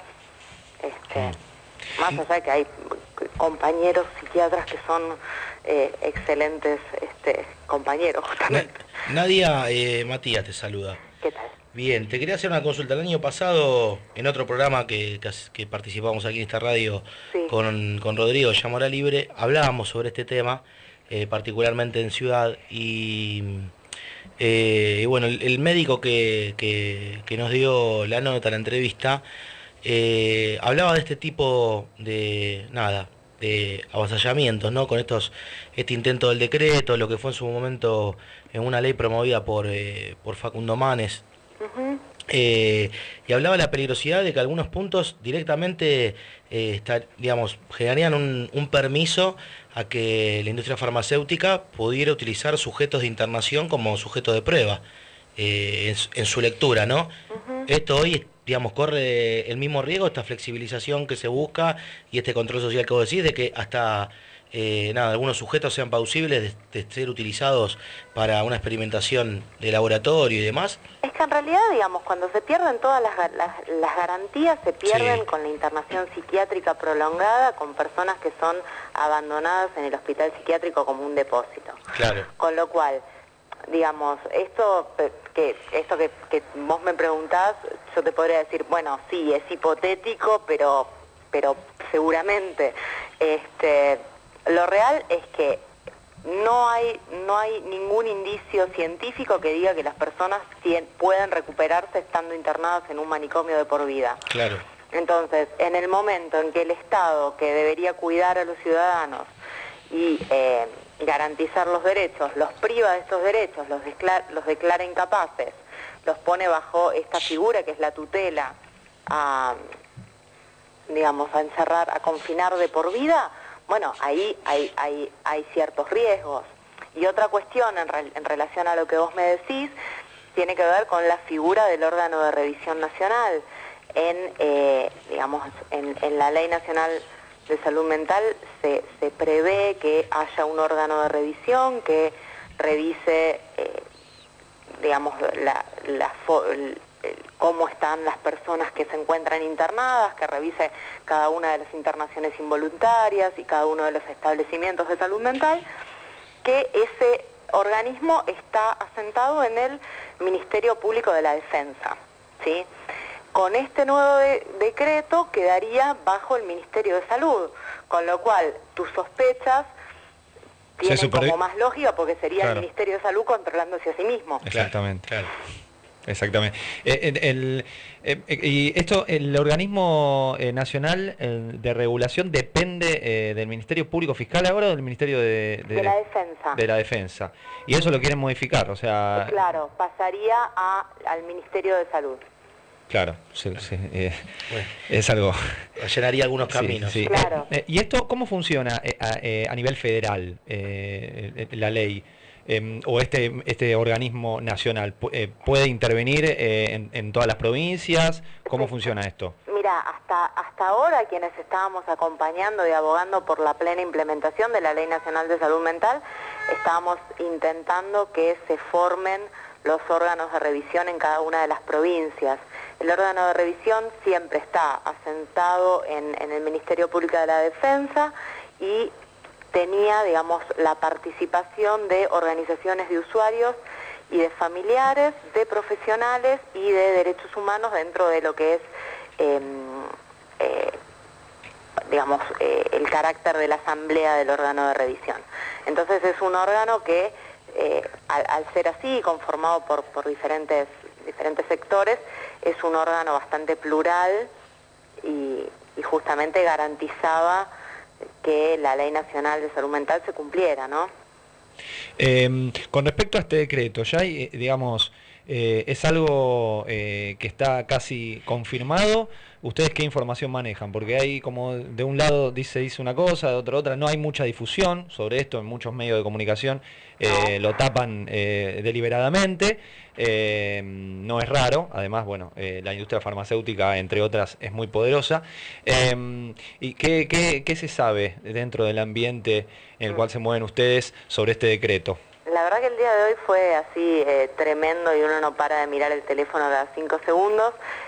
más allá de que hay compañeros psiquiatras que son excelentes compañeros, justamente. Nadia, Matías te saluda. ¿Qué tal? Bien, te quería hacer una consulta. El año pasado, en otro programa que participamos aquí en esta radio, sí, con Rodrigo de Llamora Libre, hablábamos sobre este tema, particularmente en Ciudad, y bueno, el médico que nos dio la nota, la entrevista, hablaba de este tipo de avasallamientos, ¿no? Con este intento del decreto, lo que fue en su momento en una ley promovida por Facundo Manes. Uh-huh. Y hablaba de la peligrosidad de que algunos puntos directamente generarían un permiso a que la industria farmacéutica pudiera utilizar sujetos de internación como sujetos de prueba en su lectura, ¿no? Uh-huh. Esto hoy, digamos, corre el mismo riesgo, esta flexibilización que se busca y este control social que vos decís, de que hasta algunos sujetos sean plausibles de ser utilizados para una experimentación de laboratorio y demás. Es que en realidad, digamos, cuando se pierden todas las garantías, se pierden, sí, con la internación psiquiátrica prolongada, con personas que son abandonadas en el hospital psiquiátrico como un depósito. Claro. Con lo cual, digamos, esto que vos me preguntás, yo te podría decir, bueno, sí, es hipotético, pero seguramente, lo real es que no hay ningún indicio científico que diga que las personas pueden recuperarse estando internadas en un manicomio de por vida. Claro. Entonces, en el momento en que el Estado, que debería cuidar a los ciudadanos y garantizar los derechos, los priva de estos derechos, los declara incapaces, los pone bajo esta figura que es la tutela, a encerrar, a confinar de por vida, bueno, ahí hay ciertos riesgos. Y otra cuestión en relación a lo que vos me decís, tiene que ver con la figura del órgano de revisión nacional. En la Ley Nacional de Salud Mental se prevé que haya un órgano de revisión que revise, cómo están las personas que se encuentran internadas, que revise cada una de las internaciones involuntarias y cada uno de los establecimientos de salud mental, que ese organismo está asentado en el Ministerio Público de la Defensa, ¿sí? Con este nuevo decreto quedaría bajo el Ministerio de Salud, con lo cual tus sospechas tienen como más lógica porque sería el Ministerio de Salud controlándose a sí mismo. Exactamente. Claro. Exactamente. Y esto, el organismo nacional de regulación depende del Ministerio Público Fiscal ahora o del Ministerio de la Defensa. De la Defensa. Y eso lo quieren modificar, o sea... Claro, pasaría al Ministerio de Salud. Claro, es algo... Llenaría algunos caminos. Sí. Claro. ¿Y esto cómo funciona a nivel federal, la ley? ¿O este organismo nacional puede intervenir en todas las provincias? ¿Cómo funciona esto? Mira, hasta ahora quienes estábamos acompañando y abogando por la plena implementación de la Ley Nacional de Salud Mental, estábamos intentando que se formen los órganos de revisión en cada una de las provincias. El órgano de revisión siempre está asentado en el Ministerio Público de la Defensa y tenía, digamos, la participación de organizaciones de usuarios y de familiares, de profesionales y de derechos humanos dentro de lo que es, digamos, el carácter de la asamblea del órgano de revisión. Entonces es un órgano que, al ser así, conformado por diferentes sectores, es un órgano bastante plural y justamente garantizaba que la Ley Nacional de Salud Mental se cumpliera, ¿no? Con respecto a este decreto, ya hay, digamos, es algo que está casi confirmado. ¿Ustedes qué información manejan? Porque hay como de un lado dice una cosa, de otro otra. No hay mucha difusión sobre esto en muchos medios de comunicación. Lo tapan deliberadamente. No es raro. Además, bueno, la industria farmacéutica, entre otras, es muy poderosa. ¿Y qué se sabe dentro del ambiente en el cual se mueven ustedes sobre este decreto? La verdad que el día de hoy fue así tremendo y uno no para de mirar el teléfono cada 5 segundos.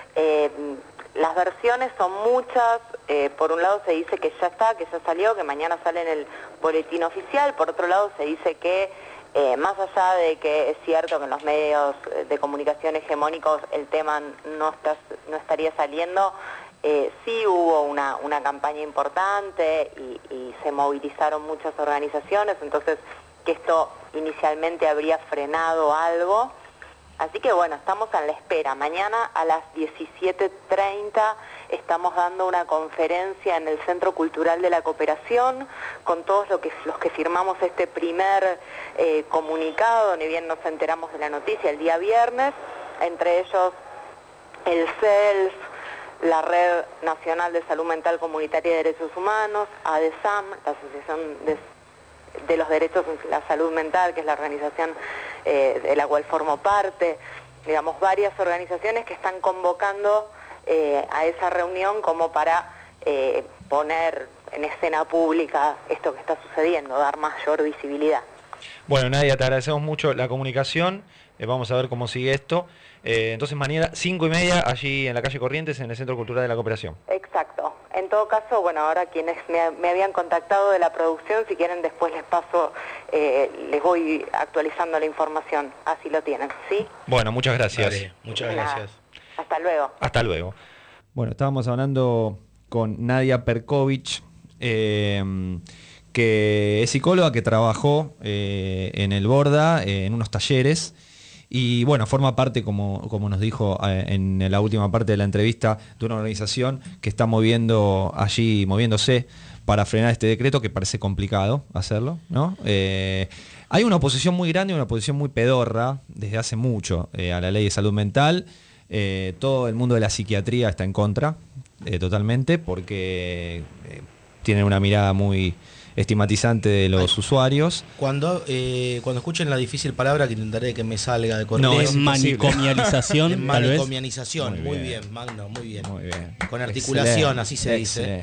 Las versiones son muchas. Por un lado se dice que ya está, que ya salió, que mañana sale en el boletín oficial. Por otro lado se dice que más allá de que es cierto que en los medios de comunicación hegemónicos el tema no estaría saliendo, sí hubo una campaña importante y se movilizaron muchas organizaciones, entonces que esto inicialmente habría frenado algo. Así que bueno, estamos en la espera. Mañana a las 17:30 estamos dando una conferencia en el Centro Cultural de la Cooperación con todos los que firmamos este primer comunicado, ni bien nos enteramos de la noticia el día viernes, entre ellos el CELS, la Red Nacional de Salud Mental Comunitaria y Derechos Humanos, ADESAM, la Asociación de los Derechos en la Salud Mental, que es la organización de la cual formo parte, digamos, varias organizaciones que están convocando a esa reunión como para poner en escena pública esto que está sucediendo, dar mayor visibilidad. Bueno, Nadia, te agradecemos mucho la comunicación, vamos a ver cómo sigue esto. Entonces mañana 5:30 allí en la calle Corrientes, en el Centro Cultural de la Cooperación. Exacto. En todo caso, bueno, ahora quienes me habían contactado de la producción, si quieren después les paso, les voy actualizando la información, así lo tienen, ¿sí? Bueno, muchas gracias. Vale, muchas gracias. Hasta luego. Hasta luego. Bueno, estábamos hablando con Nadia Perkovich, que es psicóloga, que trabajó en el Borda, en unos talleres. Y bueno, forma parte, como nos dijo en la última parte de la entrevista, de una organización que está moviéndose para frenar este decreto, que parece complicado hacerlo, ¿no? Hay una oposición muy grande, una oposición muy pedorra desde hace mucho a la ley de salud mental. Todo el mundo de la psiquiatría está en contra, totalmente, porque tienen una mirada muy estigmatizante de los usuarios. Cuando escuchen la difícil palabra, que intentaré que me salga de cortés. No, es manicomialización. Es manicomialización, muy bien, Magno, muy bien. Con articulación, excelente, así se dice. Excelente.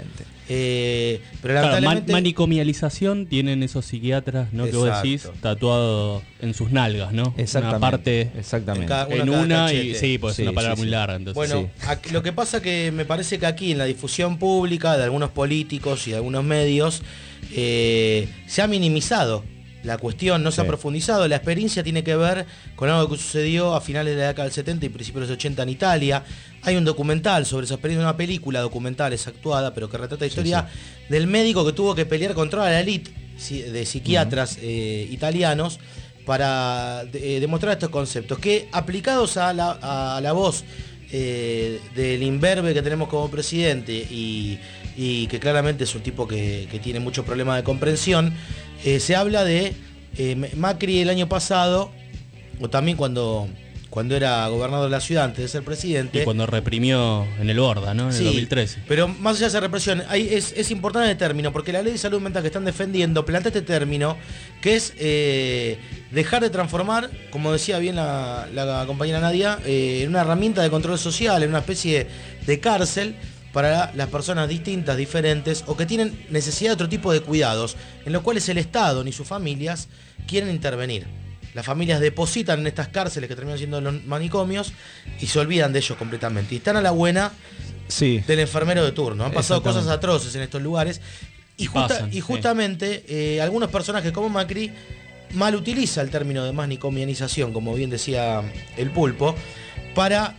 Pero Claro, lamentablemente... manicomialización tienen esos psiquiatras, ¿no? Que vos decís, tatuado en sus nalgas, ¿no? Exactamente. Una parte Exactamente. en una y sí, pues es una palabra muy larga. Entonces, bueno, lo que pasa que me parece que aquí en la difusión pública de algunos políticos y de algunos medios se ha minimizado la cuestión, no se ha profundizado. La experiencia tiene que ver con algo que sucedió a finales de la década del 70 y principios de los 80 en Italia. Hay un documental sobre esa experiencia, una película documental, es actuada, pero que retrata la historia del médico que tuvo que pelear contra la élite de psiquiatras italianos para demostrar estos conceptos, que aplicados a la voz del imberbe que tenemos como presidente y que claramente es un tipo que tiene muchos problemas de comprensión, se habla de Macri el año pasado, o también cuando era gobernador de la ciudad antes de ser presidente. Y cuando reprimió en el Borda, ¿no? En el 2013. Pero más allá de esa represión, es importante el término, porque la ley de salud mental que están defendiendo plantea este término, que es dejar de transformar, como decía bien la compañera Nadia, en una herramienta de control social, en una especie de cárcel para las personas distintas, diferentes, o que tienen necesidad de otro tipo de cuidados, en los cuales el Estado ni sus familias quieren intervenir. Las familias depositan en estas cárceles que terminan siendo los manicomios y se olvidan de ellos completamente. Y están a la buena del enfermero de turno. Han pasado cosas atroces en estos lugares. Y justamente algunos personajes como Macri mal utiliza el término de manicomianización, como bien decía el Pulpo, para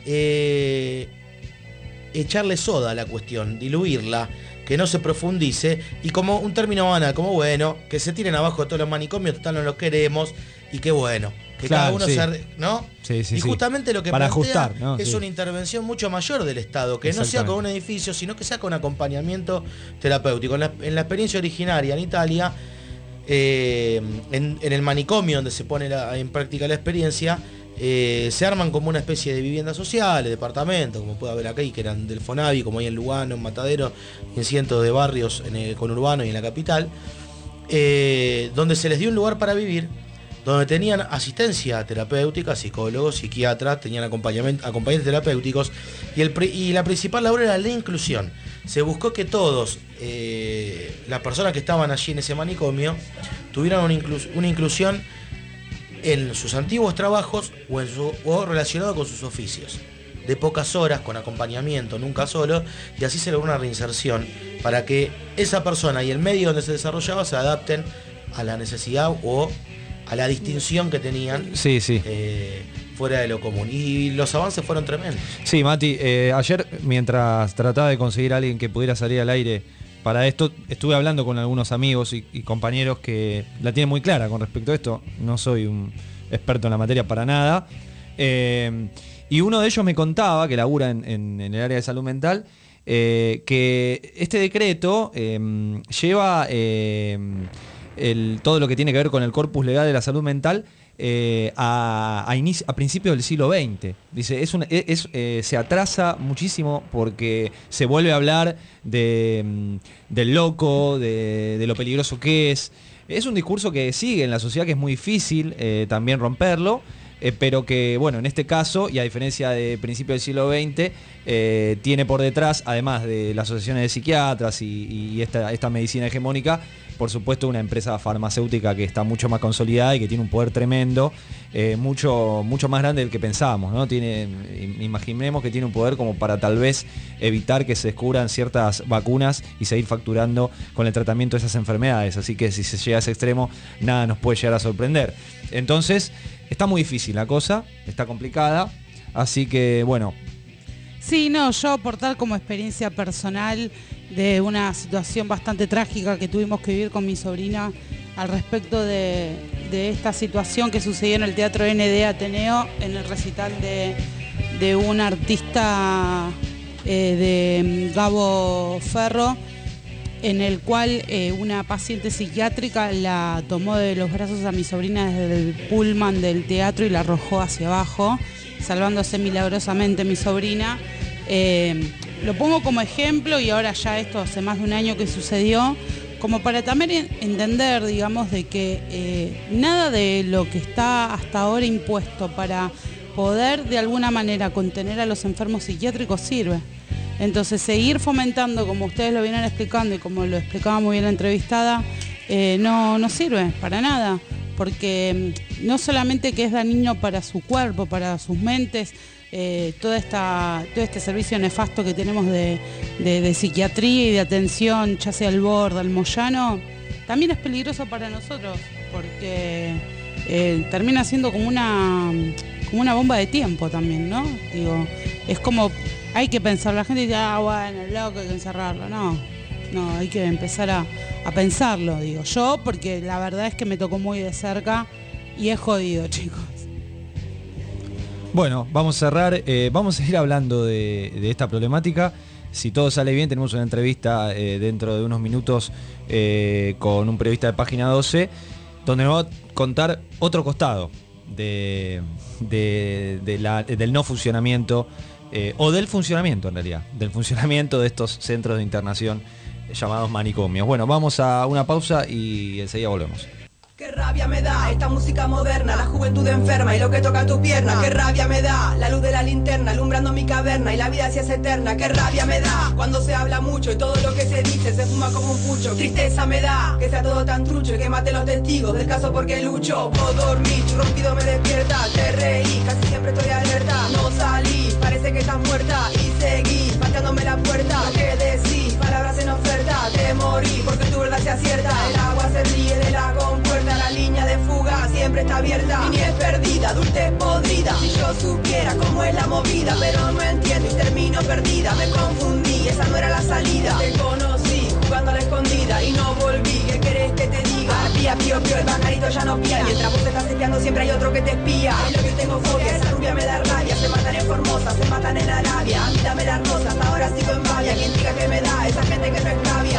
echarle soda a la cuestión, diluirla, que no se profundice, y como un término banal, como bueno, que se tiren abajo todos los manicomios, total no los queremos, y qué bueno, que cada uno ¿no? Y justamente lo que para plantea ajustar, ¿no? es una intervención mucho mayor del Estado, que no sea con un edificio, sino que sea con acompañamiento terapéutico. En la experiencia originaria en Italia, en el manicomio donde se pone en práctica la experiencia, se arman como una especie de viviendas sociales, departamentos, como puede haber aquí, que eran del Fonavi, como hay en Lugano, en Matadero, en cientos de barrios en el conurbano y en la capital, donde se les dio un lugar para vivir, donde tenían asistencia terapéutica, psicólogos, psiquiatras, tenían acompañantes terapéuticos, y la principal labor era la inclusión. Se buscó que todos, las personas que estaban allí en ese manicomio, tuvieran una inclusión en sus antiguos trabajos o relacionado con sus oficios, de pocas horas, con acompañamiento, nunca solo, y así se logró una reinserción para que esa persona y el medio donde se desarrollaba se adapten a la necesidad o a la distinción que tenían fuera de lo común. Y los avances fueron tremendos. Sí, Mati, ayer mientras trataba de conseguir a alguien que pudiera salir al aire para esto, estuve hablando con algunos amigos y compañeros que la tienen muy clara con respecto a esto. No soy un experto en la materia para nada. Y uno de ellos me contaba, que labura en el área de salud mental, que este decreto lleva todo lo que tiene que ver con el corpus legal de la salud mental a principios del siglo XX. Dice, se atrasa muchísimo porque se vuelve a hablar del loco, de lo peligroso que es. Es un discurso que sigue en la sociedad, que es muy difícil también romperlo, pero que, bueno, en este caso, y a diferencia de principios del siglo XX, tiene por detrás, además de las asociaciones de psiquiatras y esta medicina hegemónica, por supuesto una empresa farmacéutica que está mucho más consolidada y que tiene un poder tremendo, mucho más grande del que pensábamos, ¿no? Imaginemos que tiene un poder como para tal vez evitar que se descubran ciertas vacunas y seguir facturando con el tratamiento de esas enfermedades. Así que si se llega a ese extremo, nada nos puede llegar a sorprender. Entonces, está muy difícil la cosa, está complicada, así que bueno. Sí, no, yo aportar como experiencia personal de una situación bastante trágica que tuvimos que vivir con mi sobrina al respecto de esta situación que sucedió en el Teatro ND Ateneo, en el recital de un artista de Gabo Ferro, en el cual una paciente psiquiátrica la tomó de los brazos a mi sobrina desde el pullman del teatro y la arrojó hacia abajo, salvándose milagrosamente mi sobrina. Lo pongo como ejemplo, y ahora ya esto hace más de un año que sucedió, como para también entender, digamos, de que nada de lo que está hasta ahora impuesto para poder de alguna manera contener a los enfermos psiquiátricos sirve. Entonces seguir fomentando, como ustedes lo vienen explicando y como lo explicaba muy bien la entrevistada, no sirve para nada, porque no solamente que es dañino para su cuerpo, para sus mentes, todo este servicio nefasto que tenemos de psiquiatría y de atención, ya sea al borde, al Moyano, también es peligroso para nosotros, porque termina siendo como una bomba de tiempo también, ¿no? Digo, es como, hay que pensar, la gente dice, bueno, loco, hay que encerrarlo, no, hay que empezar a pensarlo, digo yo, porque la verdad es que me tocó muy de cerca y es jodido, chicos. Bueno, vamos a cerrar, vamos a seguir hablando de esta problemática. Si todo sale bien, tenemos una entrevista dentro de unos minutos con un periodista de Página 12, donde nos va a contar otro costado del no funcionamiento, o del funcionamiento en realidad, del funcionamiento de estos centros de internación llamados manicomios. Bueno, vamos a una pausa y enseguida volvemos. Qué rabia me da esta música moderna, la juventud enferma y lo que toca tu pierna. Qué rabia me da la luz de la linterna alumbrando mi caverna y la vida se hace eterna. Qué rabia me da cuando se habla mucho y todo lo que se dice se fuma como un pucho. Tristeza me da que sea todo tan trucho y que mate los testigos del caso porque lucho. Puedo dormir, rompido me despierta. Te reí, casi siempre estoy alerta. No salí, parece que estás muerta y seguí pateándome la puerta. Lo que decís, palabras en oferta. Te morí porque tu verdad se acierta. El agua se ríe de la compuerta. La línea de fuga siempre está abierta. Mi niñez perdida, dulce podrida. Si yo supiera cómo es la movida, pero no entiendo y termino perdida. Me confundí, esa no era la salida. Te conocí jugando a la escondida y no volví. ¿Qué querés que te diga? Arpía, pío, pío, el pajarito ya no pía. Mientras vos te estás espiando siempre hay otro que te espía. Es lo que tengo fobia, esa rubia me da rabia. Se matan en Formosa, se matan en Arabia. A mí dame las rosas, hasta ahora sigo en babia. Quien diga que me da, esa gente que no es rabia.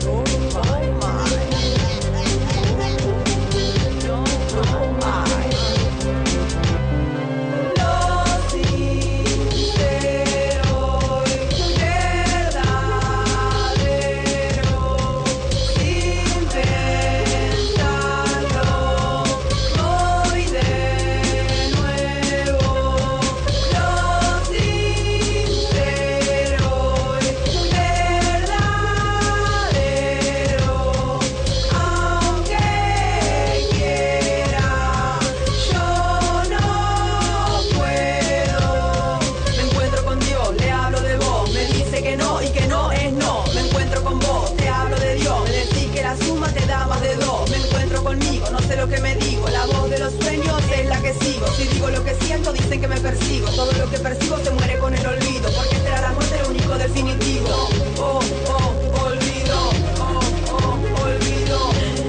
Que me digo, la voz de los sueños es la que sigo. Si digo lo que siento, dicen que me persigo. Todo lo que persigo se muere con el olvido, porque será la muerte lo único definitivo. Oh, oh, olvido. Oh, oh, olvido.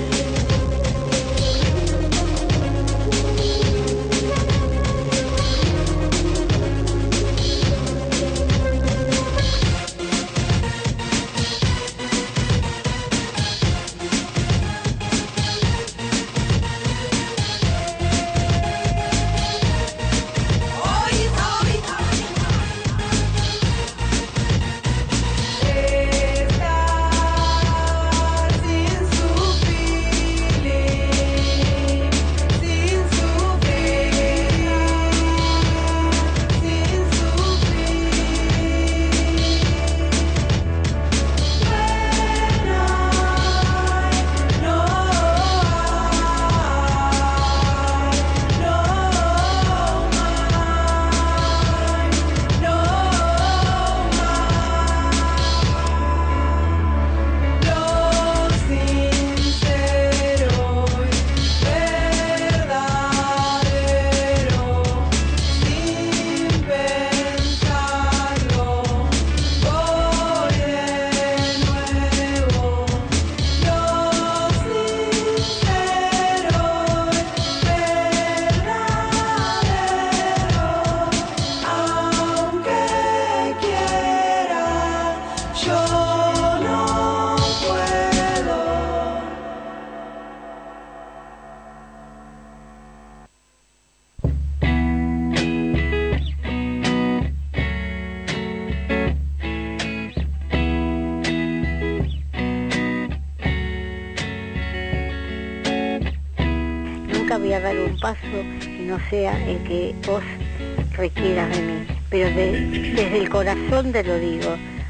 voy a dar un paso que no sea el que vos requieras de mí. Pero desde el corazón te lo digo,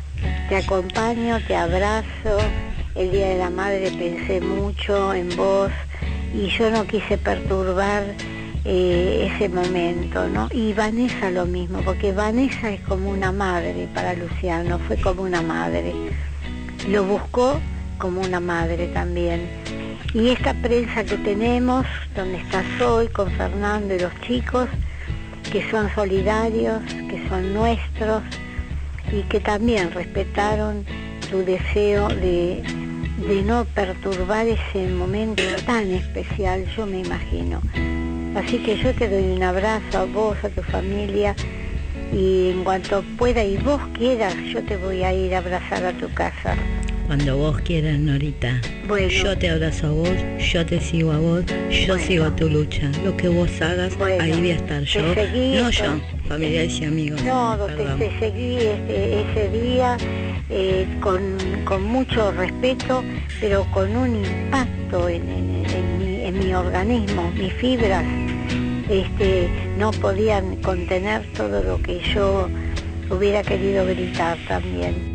Te acompaño, te abrazo. El Día de la Madre pensé mucho en vos y yo no quise perturbar ese momento, ¿no? Y Vanessa lo mismo, porque Vanessa es como una madre para Luciano, fue como una madre. Lo buscó como una madre también. Y esta prensa que tenemos, donde estás hoy con Fernando y los chicos, que son solidarios, que son nuestros y que también respetaron tu deseo de no perturbar ese momento tan especial, yo me imagino. Así que yo te doy un abrazo a vos, a tu familia, y en cuanto pueda y vos quieras, yo te voy a ir a abrazar a tu casa. Cuando vos quieras, Norita. Bueno. Yo te abrazo a vos, yo te sigo a vos, yo sigo tu lucha. Lo que vos hagas, ahí voy a estar yo. No yo, familiares y amigos. No, te seguí ese día con mucho respeto, pero con un impacto en mi organismo. Mis fibras no podían contener todo lo que yo hubiera querido gritar también.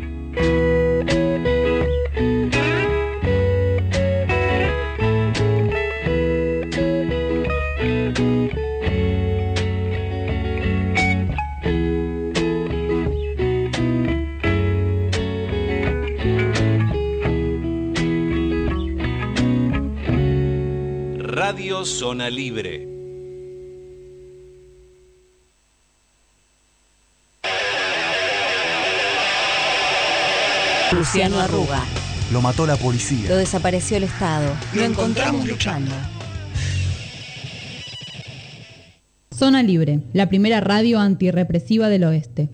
Radio Zona Libre. Luciano Arruga. Lo mató la policía. Lo desapareció el Estado. Lo encontramos luchando. Zona Libre, la primera radio antirrepresiva del oeste.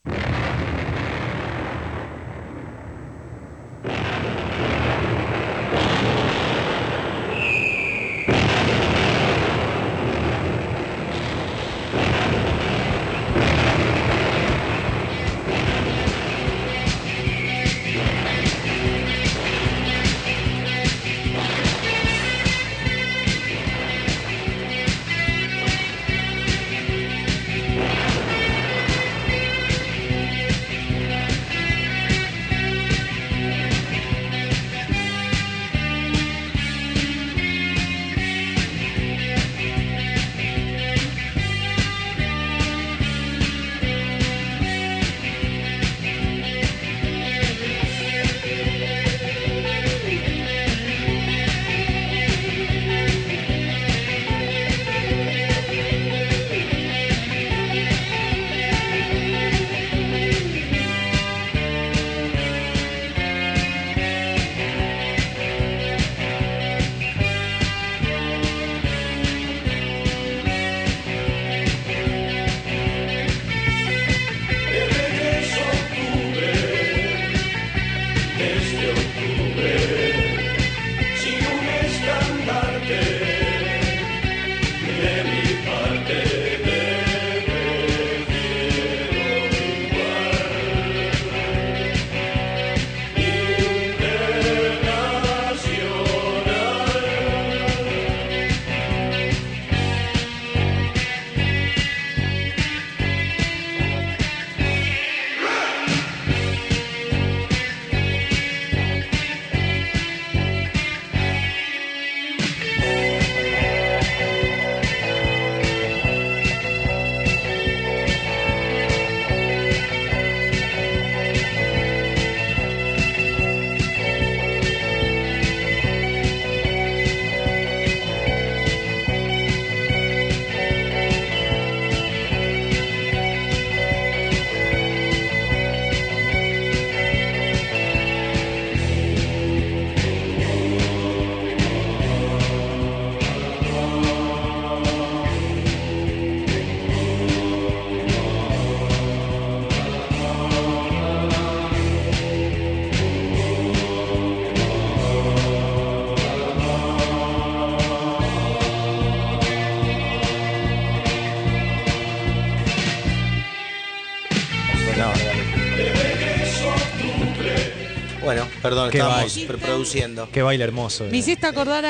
Bueno, perdón, estábamos reproduciendo. Qué baile hermoso. Me hiciste acordar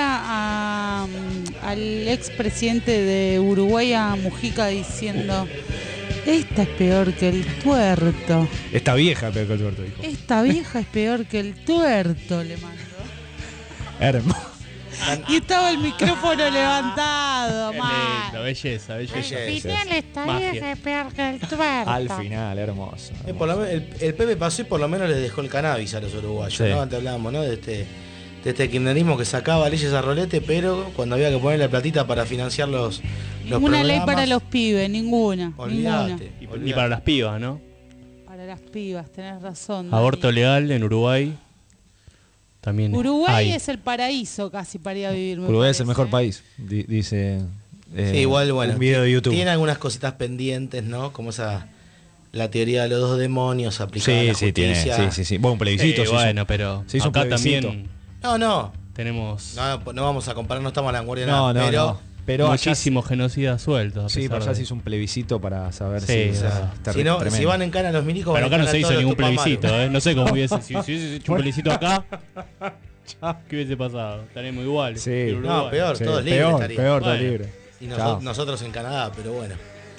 al expresidente de Uruguay, a Mujica, diciendo Esta es peor que el tuerto. Esta vieja es peor que el tuerto, dijo. Esta vieja es peor que el tuerto, le mandó. Hermoso. Y estaba el micrófono levantado, man. Belleza. Al final esta Magia. vieja es peor que el tuerto. Al final, hermoso. Por lo menos, el Pepe pasó y por lo menos les dejó el cannabis a los uruguayos, Sí. ¿no? Antes hablábamos, ¿no? De este kirchnerismo que sacaba leyes a rolete, pero cuando había que ponerle platita para financiar los Ninguna ley programas, para los pibes, ninguna. olvídate. Ni para las pibas, ¿no? Para las pibas, tenés razón. Aborto Dani. legal en Uruguay. También Uruguay hay. es el paraíso casi para ir a vivir. me Uruguay es parece. el mejor país, dice Sí, igual, bueno, un video de YouTube. tiene algunas cositas pendientes, ¿no? Como la teoría de los dos demonios aplicada a la Sí, tiene. justicia. Sí. Bueno, un plebiscito. se hizo. Bueno, pero se hizo un acá plebiscito. también No. tenemos No vamos a comparar, no estamos a la vanguardia de No, nada, pero no. Pero muchísimos genocidas sueltos. a Sí, pesar pero ya de- se hizo un plebiscito para saber Sí, si o sea, si, no, si van en cana los milicos, Pero van acá en no cana se hizo todos los ningún Tupamaros. plebiscito, ¿eh? No sé cómo hubiese. Si hubiese hecho un plebiscito acá, ¿qué hubiese pasado? Estaríamos igual. Sí. No, peor, todos libres estarían. Peor, todo Bueno. libre. Y Chao. nosotros en Canadá, pero bueno.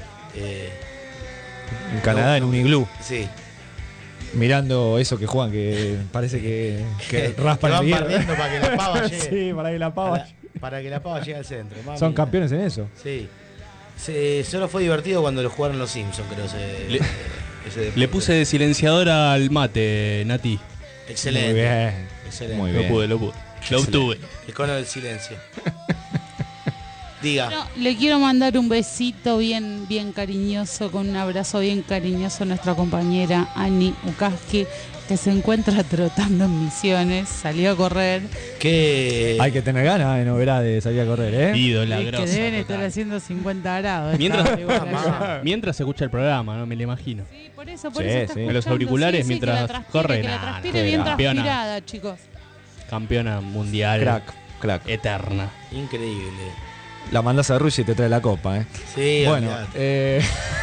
En Canadá, en un iglú. Sí. Mirando eso que juegan, que parece que raspan Que van el hierro. partiendo para que la pava llegue. Sí, para que la pava Para que la pava llegue al centro. Mami. Son campeones en eso. Sí. Solo fue divertido cuando lo jugaron los Simpsons, creo. Ese deporte. Le puse de silenciador al mate, Nati. Excelente. Muy bien. Excelente. Muy Lo bien. pude. Lo obtuve. El cono del silencio. Diga. Bueno, le quiero mandar un besito bien cariñoso, con un abrazo bien cariñoso a nuestra compañera Ani Ukaski, que se encuentra trotando en Misiones, salió a correr. Que hay que tener ganas en Oberá de salir a correr, ¿eh? Ídola, Y que grosa, deben total. estar haciendo 50 grados. Mientras, Está igual allá. mientras se escucha el programa, ¿no? Me lo imagino. Sí, por eso está Con los escuchando. auriculares Sí, mientras que la transpire, corre. que la Nah, transpire qué bien campeona. transpirada, chicos. Campeona mundial. Crack. Eterna. Increíble. La mandás a Rusia y te trae la copa, ¿eh? Sí, bueno, olvidate.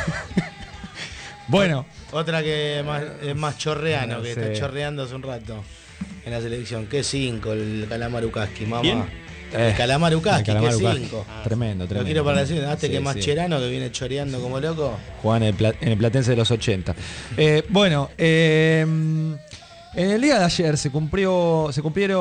bueno. Otra que es más chorreano, que Sí. está chorreando hace un rato en la selección. Que 5, el Calamar Ukaski, mamá. ¿Quién? El Calamar Ukaski, el que Calamar Ukaski. 5. Tremendo. Lo quiero para decir, Sí, que más sí. Cherano, que viene choreando como loco. Juegan en el Platense de los 80. En el día de ayer se cumplieron,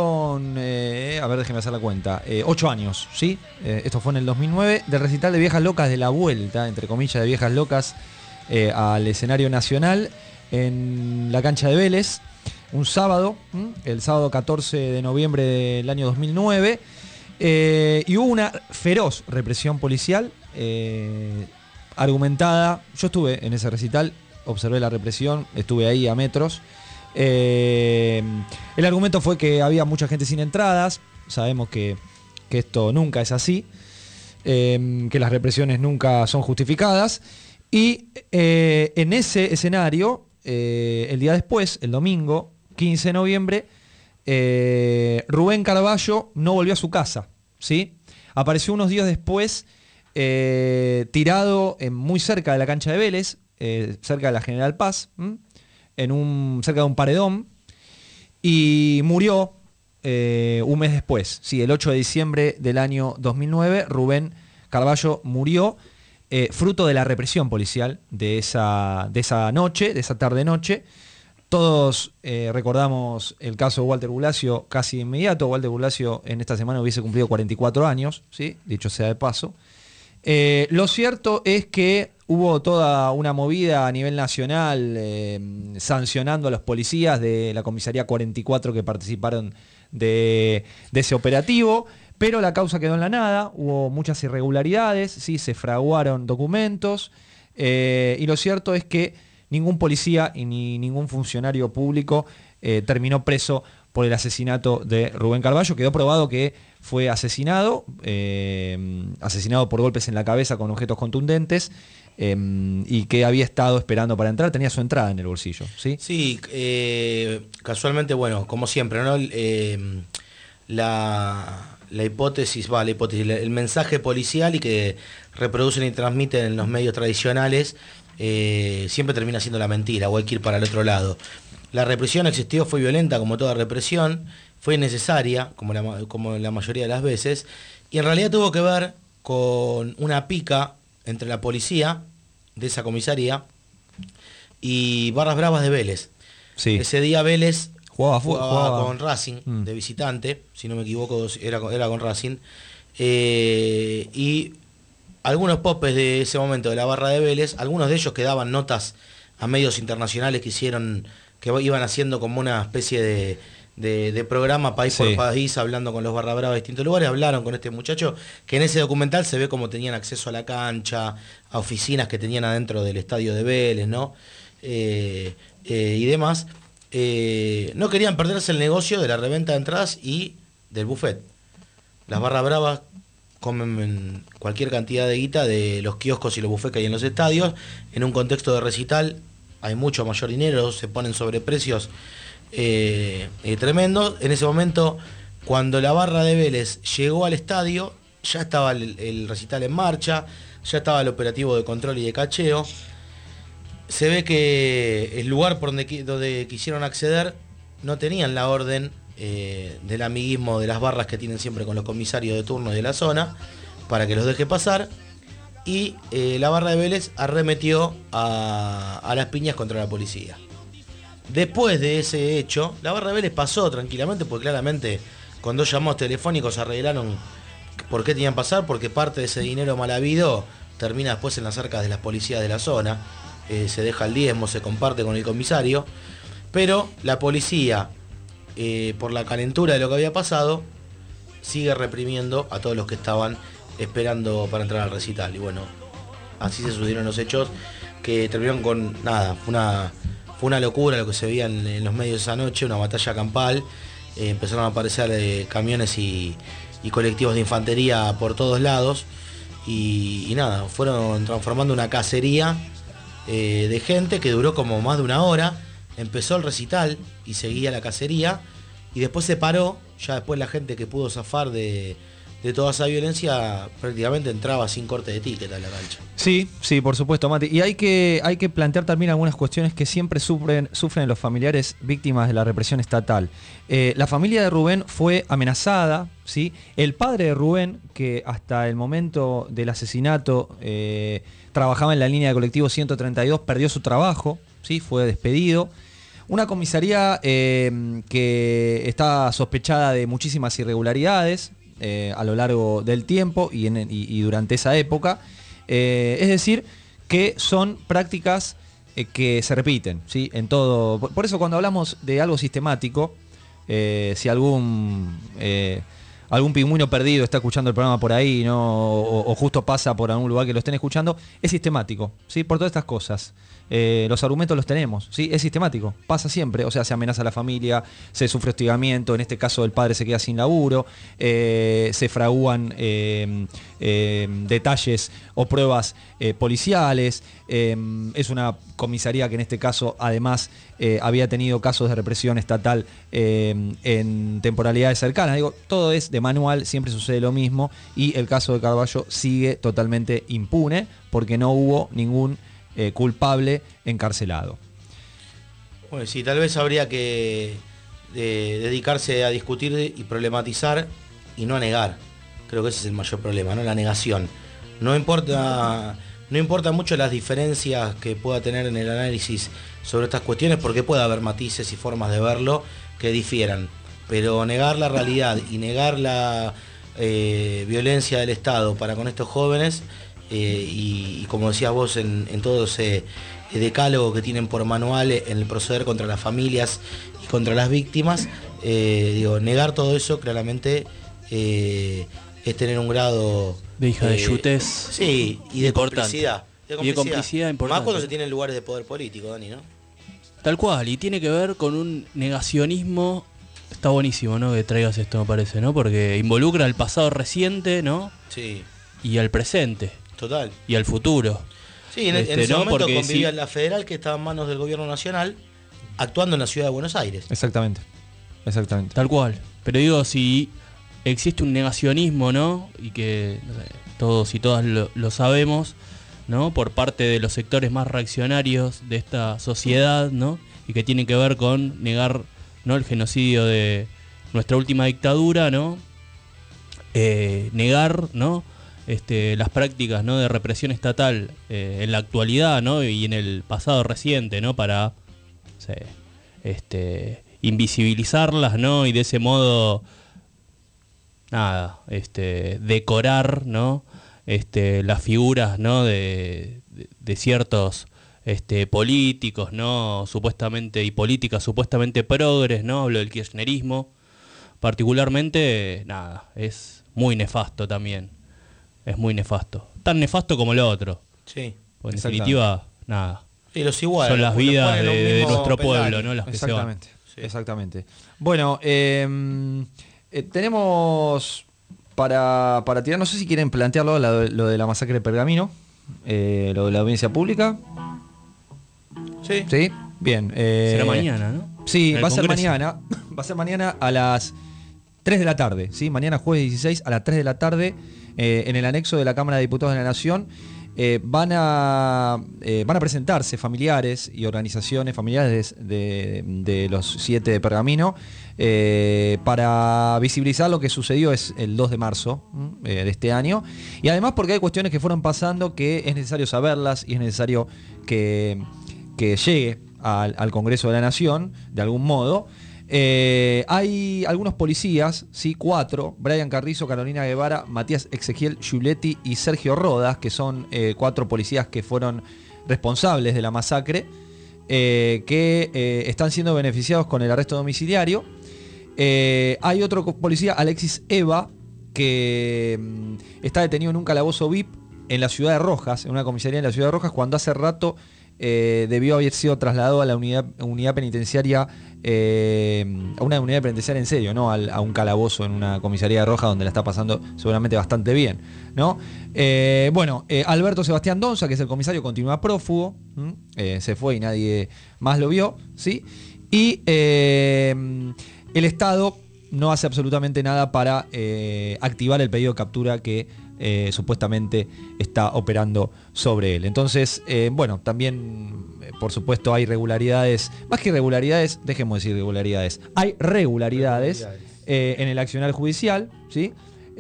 a ver, déjenme hacer la cuenta, 8 años, ¿sí? Esto fue en el 2009, del recital de Viejas Locas, de la vuelta, entre comillas, de Viejas Locas al escenario nacional en la cancha de Vélez, un sábado, el sábado 14 de noviembre del año 2009, y hubo una feroz represión policial argumentada. Yo estuve en ese recital, observé la represión, estuve ahí a metros. El argumento fue que había mucha gente sin entradas. Sabemos que esto nunca es así, que las represiones nunca son justificadas. Y en ese escenario, el día después, el domingo 15 de noviembre, Rubén Carballo no volvió a su casa, ¿sí? Apareció unos días después tirado muy cerca de la cancha de Vélez, cerca de la General Paz, cerca de un paredón, y murió un mes después. Sí, el 8 de diciembre del año 2009, Rubén Carballo murió fruto de la represión policial de esa noche, de esa tarde-noche. Todos recordamos el caso de Walter Bulacio casi de inmediato. Walter Bulacio en esta semana hubiese cumplido 44 años, ¿sí? Dicho sea de paso. Lo cierto es que hubo toda una movida a nivel nacional sancionando a los policías de la comisaría 44 que participaron de ese operativo, pero la causa quedó en la nada, hubo muchas irregularidades, ¿sí? Se fraguaron documentos, y lo cierto es que ningún policía y ni ningún funcionario público terminó preso por el asesinato de Rubén Carballo. Quedó probado que fue asesinado por golpes en la cabeza con objetos contundentes, y que había estado esperando para entrar, tenía su entrada en el bolsillo, ¿sí? Sí, casualmente, bueno, como siempre, ¿no? La hipótesis, el mensaje policial y que reproducen y transmiten en los medios tradicionales siempre termina siendo la mentira, o hay que ir para el otro lado. La represión existió, fue violenta como toda represión, fue necesaria, como la mayoría de las veces, y en realidad tuvo que ver con una pica entre la policía de esa comisaría y Barras Bravas de Vélez. Sí. Ese día Vélez jugaba con Racing de visitante, si no me equivoco, era con Racing. Y algunos popes de ese momento de la barra de Vélez, algunos de ellos que daban notas a medios internacionales que iban haciendo como una especie de programa país por país, hablando con los Barra Bravas de distintos lugares, hablaron con este muchacho, que en ese documental se ve como tenían acceso a la cancha, a oficinas que tenían adentro del estadio de Vélez, ¿no? Y demás. No querían perderse el negocio de la reventa de entradas y del buffet. Las Barra Bravas comen cualquier cantidad de guita de los kioscos y los buffets que hay en los estadios. En un contexto de recital hay mucho mayor dinero, se ponen sobreprecios tremendos. En ese momento, cuando la barra de Vélez llegó al estadio, ya estaba el recital en marcha, ya estaba el operativo de control y de cacheo. Se ve que el lugar por donde quisieron acceder no tenían la orden del amiguismo de las barras que tienen siempre con los comisarios de turno de la zona para que los deje pasar, y la barra de Vélez arremetió a las piñas contra la policía. Después de ese hecho, la barra de Vélez pasó tranquilamente, porque claramente con 2 llamados telefónicos arreglaron por qué tenían que pasar, porque parte de ese dinero mal habido termina después en las arcas de las policías de la zona. Se deja el diezmo, se comparte con el comisario, pero la policía, por la calentura de lo que había pasado, sigue reprimiendo a todos los que estaban esperando para entrar al recital. Y bueno, así se sucedieron los hechos que terminaron con nada. Fue una locura lo que se veía en los medios esa noche, una batalla campal. Empezaron a aparecer camiones y colectivos de infantería por todos lados, y nada, fueron transformando una cacería de gente que duró como más de 1 hora. Empezó el recital y seguía la cacería, y después se paró. Ya después la gente que pudo zafar de toda esa violencia prácticamente entraba sin corte de ticket a la cancha. Sí, por supuesto, Mati. Y hay que plantear también algunas cuestiones que siempre sufren los familiares víctimas de la represión estatal. La familia de Rubén fue amenazada, ¿sí? El padre de Rubén, que hasta el momento del asesinato trabajaba en la línea de colectivo 132, perdió su trabajo, ¿sí? Fue despedido. Una comisaría que está sospechada de muchísimas irregularidades a lo largo del tiempo y durante esa época. Es decir, que son prácticas que se repiten, ¿sí? En todo. Por eso cuando hablamos de algo sistemático, si algún pingüino perdido está escuchando el programa por ahí, ¿no? o justo pasa por algún lugar que lo estén escuchando, es sistemático, ¿sí? Por todas estas cosas. Los argumentos los tenemos, ¿sí? Es sistemático, pasa siempre. O sea, se amenaza a la familia, se sufre hostigamiento, en este caso el padre se queda sin laburo, se fragúan detalles o pruebas policiales. Es una comisaría que en este caso además había tenido casos de represión estatal en temporalidades cercanas. Digo, todo es de manual, siempre sucede lo mismo, y el caso de Carballo sigue totalmente impune porque no hubo ningún culpable encarcelado. Bueno, sí, tal vez habría que dedicarse a discutir y problematizar y no a negar. Creo que ese es el mayor problema, ¿no? La negación. No importa mucho las diferencias que pueda tener en el análisis sobre estas cuestiones, porque puede haber matices y formas de verlo que difieran, pero negar la realidad y negar la violencia del Estado para con estos jóvenes, y como decías vos, en todo ese decálogo que tienen por manual en el proceder contra las familias y contra las víctimas, negar todo eso claramente es tener un grado de hija de yutes, sí, y de complicidad. Y de complicidad importante. Más cuando se tiene en lugares de poder político, Dani, ¿no? Tal cual, y tiene que ver con un negacionismo. Está buenísimo, ¿no? Que traigas esto, me parece, ¿no? Porque involucra al pasado reciente, ¿no? Sí. Y al presente. Total. Y al futuro. Sí, en ese momento convivía la federal, que estaba en manos del gobierno nacional, actuando en la ciudad de Buenos Aires. Exactamente. Tal cual. Pero digo, si existe un negacionismo, ¿no? Y que no sé, todos y todas lo sabemos, ¿no? Por parte de los sectores más reaccionarios de esta sociedad, ¿no? Y que tiene que ver con negar, ¿no?, el genocidio de nuestra última dictadura, ¿no? Negar, ¿no?, las prácticas, ¿no?, de represión estatal en la actualidad, ¿no?, y en el pasado reciente, ¿no?, para invisibilizarlas, ¿no?, y de ese modo decorar, ¿no?, las figuras, ¿no?, de ciertos políticos, ¿no?, supuestamente, y políticas supuestamente progres, ¿no?, hablo del kirchnerismo particularmente, es muy nefasto también. Es muy nefasto. Tan nefasto como lo otro. Sí. Pues en definitiva, Y los iguales. Son las vidas de nuestro pueblo, ¿no? Las que exactamente, se van. Sí. Exactamente. Bueno, tenemos para tirar, no sé si quieren plantearlo, lo de la masacre de Pergamino, lo de la audiencia pública. Sí. Sí, bien. Será mañana, ¿no? Sí, En va el a ser Congreso. mañana. Va a ser mañana a las 3 de la tarde, ¿sí? Mañana jueves 16 a las 3 de la tarde en el anexo de la Cámara de Diputados de la Nación. Van a presentarse familiares y organizaciones familiares de los 7 de Pergamino para visibilizar lo que sucedió el 2 de marzo de este año, y además porque hay cuestiones que fueron pasando que es necesario saberlas y es necesario que llegue al Congreso de la Nación de algún modo. Hay algunos policías, sí, 4, Brian Carrizo, Carolina Guevara, Matías Ezequiel Giuletti y Sergio Rodas, que son 4 policías que fueron responsables de la masacre, que están siendo beneficiados con el arresto domiciliario. Hay otro policía, Alexis Eva, que está detenido en un calabozo VIP en la ciudad de Rojas, en una comisaría en la ciudad de Rojas, cuando hace rato debió haber sido trasladado a la unidad penitenciaria, a una unidad penitenciaria en serio, no a un calabozo en una comisaría de Rojas, donde la está pasando seguramente bastante bien, ¿no? Alberto Sebastián Donza, que es el comisario, continúa prófugo, se fue y nadie más lo vio, ¿sí? Y el Estado no hace absolutamente nada para activar el pedido de captura que supuestamente está operando sobre él. Entonces, también, por supuesto, hay irregularidades, más que irregularidades, dejemos de decir irregularidades, hay regularidades en el accionar judicial, ¿sí?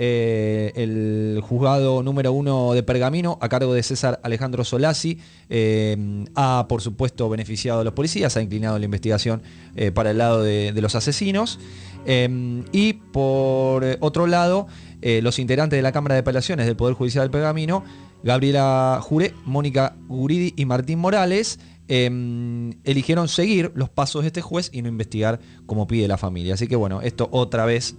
El juzgado número 1 de Pergamino, a cargo de César Alejandro Solazzi, ha, por supuesto, beneficiado a los policías, ha inclinado la investigación para el lado de los asesinos, y por otro lado, los integrantes de la Cámara de Apelaciones del Poder Judicial del Pergamino, Gabriela Juré, Mónica Guridi y Martín Morales, eligieron seguir los pasos de este juez y no investigar como pide la familia. Así que bueno, esto otra vez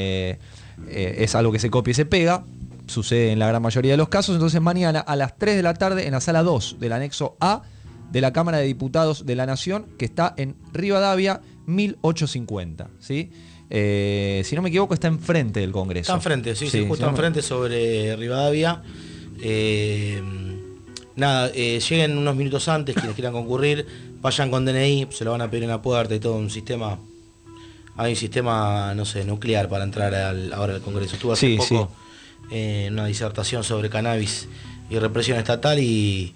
es algo que se copia y se pega, sucede en la gran mayoría de los casos. Entonces mañana a las 3 de la tarde en la sala 2 del anexo A de la Cámara de Diputados de la Nación, que está en Rivadavia 1850, ¿sí? Si no me equivoco, está enfrente del Congreso. Está enfrente, sí, justo enfrente sobre Rivadavia. Lleguen unos minutos antes, quienes quieran concurrir, vayan con DNI, se lo van a pedir en la puerta y todo un sistema. Hay un sistema, no sé, nuclear para entrar ahora al Congreso. Estuve hace poco en una disertación sobre cannabis y represión estatal y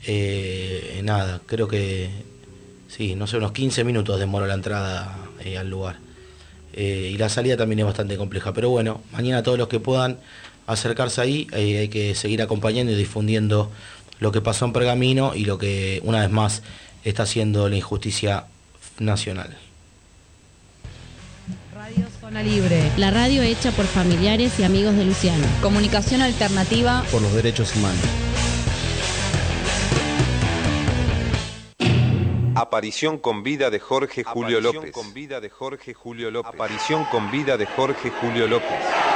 creo que sí, no sé, unos 15 minutos demoró la entrada al lugar. Y la salida también es bastante compleja, pero bueno, mañana todos los que puedan acercarse ahí, hay que seguir acompañando y difundiendo lo que pasó en Pergamino y lo que una vez más está haciendo la injusticia nacional. Radio Zona Libre. La radio hecha por familiares y amigos de Luciano. Comunicación alternativa por los derechos humanos. Aparición con vida de Jorge Julio López. Aparición con vida de Jorge Julio López. Aparición con vida de Jorge Julio López.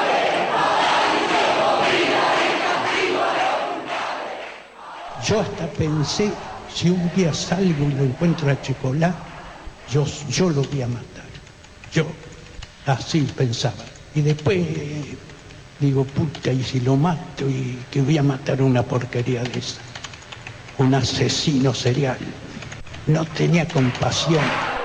Yo hasta pensé, si un día salgo y lo encuentro a Chicolá, yo lo voy a matar. Yo así pensaba. Y después digo, puta, y si lo mato, y que voy a matar una porquería de esa. Un asesino serial. No tenía compasión.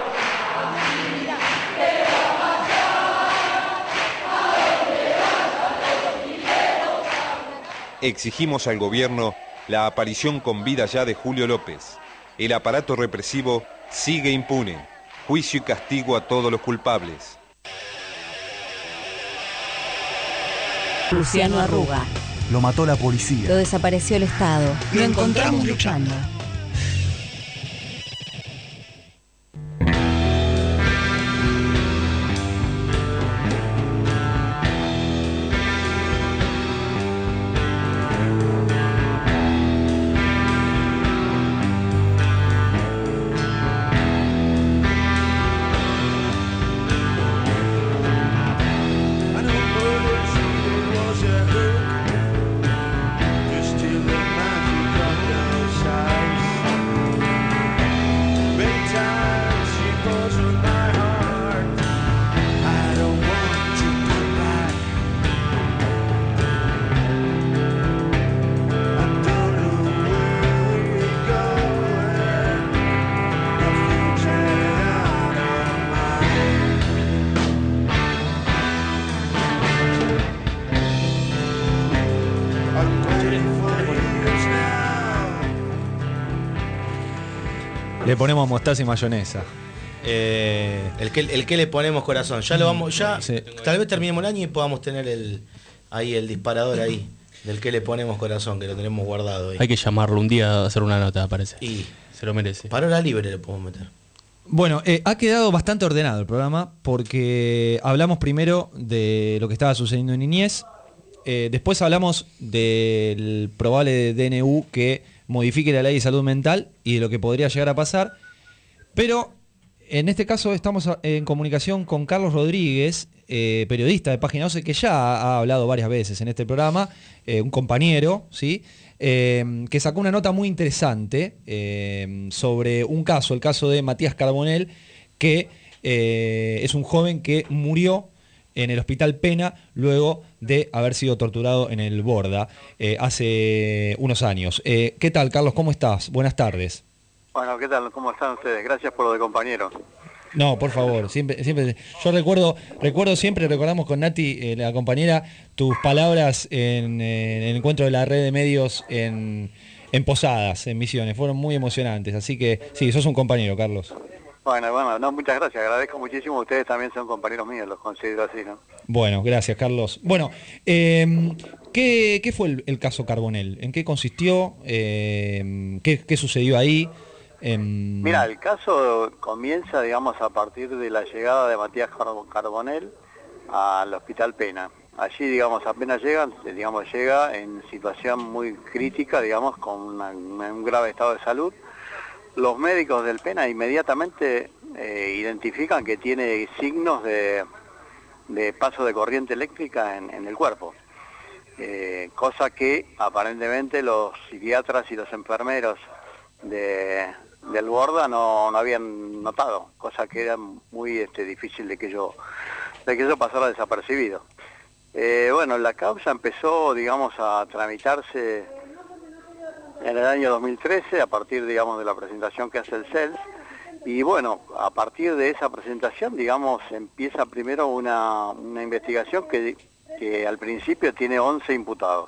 Exigimos al gobierno la aparición con vida ya de Julio López. El aparato represivo sigue impune. Juicio y castigo a todos los culpables. Luciano Arruga. lo mató la policía. Lo desapareció el Estado. Lo encontramos luchando. Le ponemos mostaza y mayonesa. El que le ponemos corazón. Ya lo vamos, sí. Tal vez terminemos el año y podamos tener el disparador ahí. Del que le ponemos corazón, que lo tenemos guardado ahí. Hay que llamarlo un día a hacer una nota, parece. Y se lo merece. Parola libre le podemos meter. Bueno, ha quedado bastante ordenado el programa porque hablamos primero de lo que estaba sucediendo en niñez. Después hablamos del probable DNU que modifique la ley de salud mental y de lo que podría llegar a pasar. Pero en este caso estamos en comunicación con Carlos Rodríguez, periodista de Página 12, que ya ha hablado varias veces en este programa, un compañero, ¿sí? Que sacó una nota muy interesante sobre un caso, el caso de Matías Carbonell, que es un joven que murió en el Hospital Pena luego de haber sido torturado en el Borda hace unos años. ¿Qué tal, Carlos? ¿Cómo estás? Buenas tardes. Bueno, ¿qué tal? ¿Cómo están ustedes? Gracias por lo de compañero. No, por favor, siempre. Yo recuerdo siempre, recordamos con Nati, la compañera, tus palabras en el encuentro de la red de medios en Posadas, en Misiones. Fueron muy emocionantes, así que sí, sos un compañero, Carlos. Bueno, no, muchas gracias, agradezco muchísimo. Ustedes también son compañeros míos, los considero así, ¿no? Bueno, gracias, Carlos. Bueno, ¿qué fue el caso Carbonell? ¿En qué consistió? ¿Qué sucedió ahí? Mira, el caso comienza, digamos, a partir de la llegada de Matías Carbonell al Hospital Pena. Allí, digamos, apenas llega en situación muy crítica, digamos, con un grave estado de salud. Los médicos del Pena inmediatamente identifican que tiene signos de paso de corriente eléctrica en el cuerpo, cosa que aparentemente los psiquiatras y los enfermeros del Borda no habían notado, cosa que era muy difícil de que ello pasara desapercibido. Bueno, la causa empezó, digamos, a tramitarse en el año 2013, a partir, digamos, de la presentación que hace el CELS, y bueno, a partir de esa presentación, digamos, empieza primero una investigación que al principio tiene 11 imputados.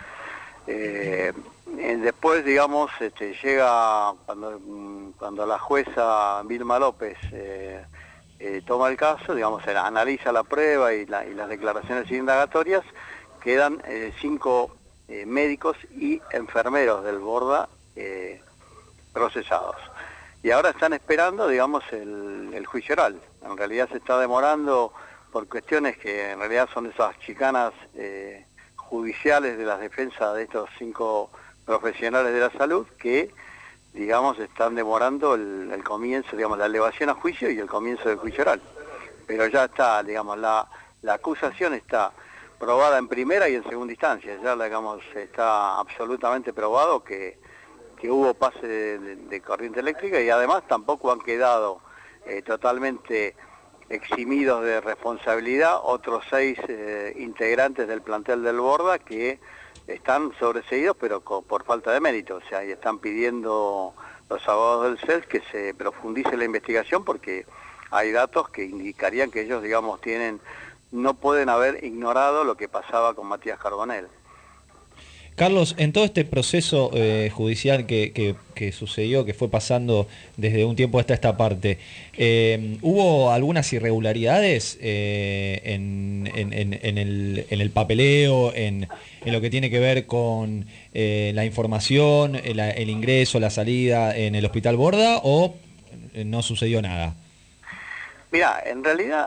Después, digamos, llega cuando la jueza Vilma López toma el caso, digamos, analiza la prueba y las declaraciones indagatorias, quedan 5 médicos y enfermeros del Borda procesados. Y ahora están esperando, digamos, el juicio oral. En realidad se está demorando por cuestiones que en realidad son esas chicanas judiciales de las defensas de estos 5 profesionales de la salud que, digamos, están demorando el comienzo, digamos, la elevación a juicio y el comienzo del juicio oral. Pero ya está, digamos, la acusación está probada en primera y en segunda instancia. Ya, digamos, está absolutamente probado que hubo pase de corriente eléctrica y además tampoco han quedado totalmente eximidos de responsabilidad otros 6 integrantes del plantel del Borda que están sobreseídos pero por falta de mérito. O sea, y están pidiendo los abogados del CELS que se profundice la investigación porque hay datos que indicarían que ellos, digamos, no pueden haber ignorado lo que pasaba con Matías Carbonell. Carlos, en todo este proceso judicial que sucedió, que fue pasando desde un tiempo hasta esta parte, ¿hubo algunas irregularidades en el papeleo, en lo que tiene que ver con la información, el ingreso, la salida en el Hospital Borda, o no sucedió nada? Mira, en realidad,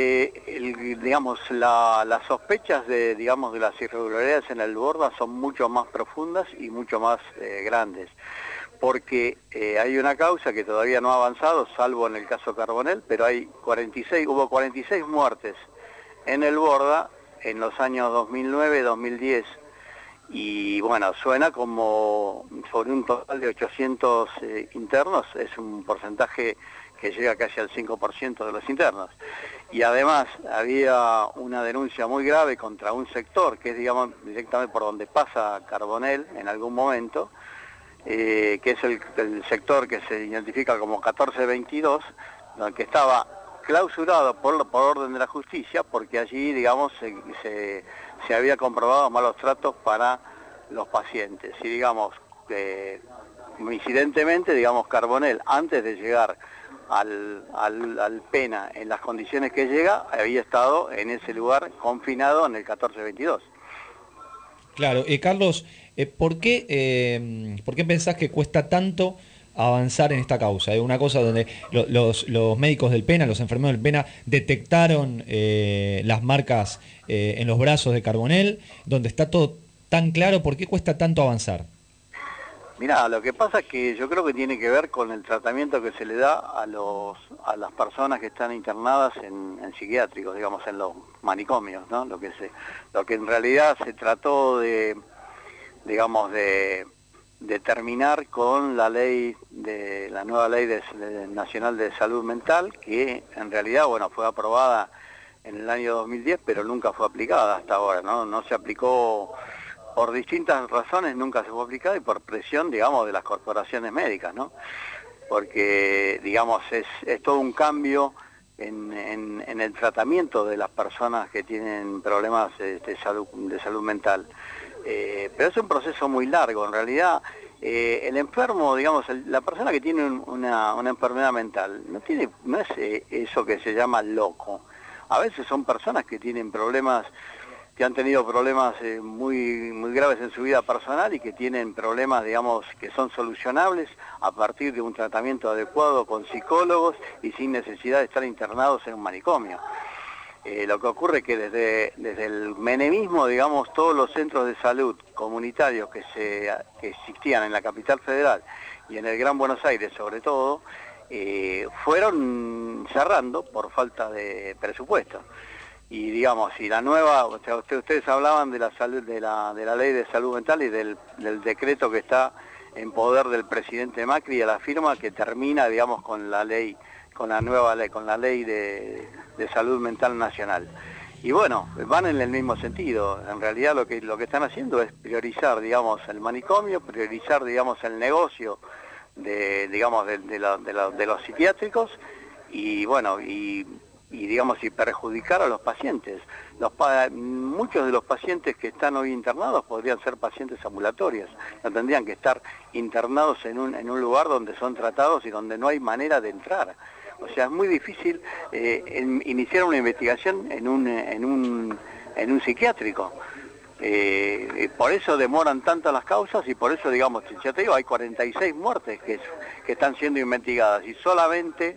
las sospechas de las irregularidades en el Borda son mucho más profundas y mucho más grandes, porque hay una causa que todavía no ha avanzado, salvo en el caso Carbonell, pero hubo 46 muertes en el Borda en los años 2009, 2010, y bueno, suena como sobre un total de 800 internos, es un porcentaje que llega casi al 5% de los internos. Y además había una denuncia muy grave contra un sector, que es, digamos, directamente por donde pasa Carbonell en algún momento, que es el sector que se identifica como 1422, que estaba clausurado por orden de la justicia, porque allí, digamos, se había comprobado malos tratos para los pacientes. Y, digamos, coincidentemente, digamos, Carbonell, antes de llegar al Pena en las condiciones que llega, había estado en ese lugar confinado en el 1422. Claro, Carlos, ¿por qué pensás que cuesta tanto avanzar en esta causa? Es una cosa donde los médicos del Pena, los enfermeros del Pena, detectaron las marcas en los brazos de Carbonell, donde está todo tan claro. ¿Por qué cuesta tanto avanzar? Mirá, lo que pasa es que yo creo que tiene que ver con el tratamiento que se le da a las personas que están internadas en psiquiátricos, digamos, en los manicomios, ¿no? Lo que en realidad se trató de terminar con la nueva ley nacional de salud mental, que en realidad, bueno, fue aprobada en el año 2010, pero nunca fue aplicada hasta ahora, ¿no? No se aplicó. Por distintas razones nunca se fue aplicada, y por presión, digamos, de las corporaciones médicas, ¿no? Porque, digamos, es todo un cambio en el tratamiento de las personas que tienen problemas de salud mental. Pero es un proceso muy largo. En realidad, el enfermo, digamos, la persona que tiene una enfermedad mental, no es eso que se llama loco. A veces son personas que tienen problemas, que han tenido problemas muy graves en su vida personal, y que tienen problemas, digamos, que son solucionables a partir de un tratamiento adecuado con psicólogos y sin necesidad de estar internados en un manicomio. Lo que ocurre es que desde el menemismo, digamos, todos los centros de salud comunitarios que existían en la capital federal y en el Gran Buenos Aires sobre todo, fueron cerrando por falta de presupuesto. Y digamos, si la nueva, o sea, ustedes hablaban de la salud, de la ley de salud mental y del decreto que está en poder del presidente Macri y a la firma, que termina, digamos, con la ley, con la nueva ley, con la ley de salud mental nacional. Y bueno, van en el mismo sentido. En realidad lo que están haciendo es priorizar, digamos, el manicomio, priorizar, digamos, el negocio de los psiquiátricos, y bueno, y perjudicar a los pacientes. Muchos de los pacientes que están hoy internados podrían ser pacientes ambulatorios, no tendrían que estar internados en un lugar donde son tratados y donde no hay manera de entrar. O sea, es muy difícil iniciar una investigación en un psiquiátrico. Por eso demoran tanto las causas, y por eso, digamos, ya te digo, hay 46 muertes que están siendo investigadas, y solamente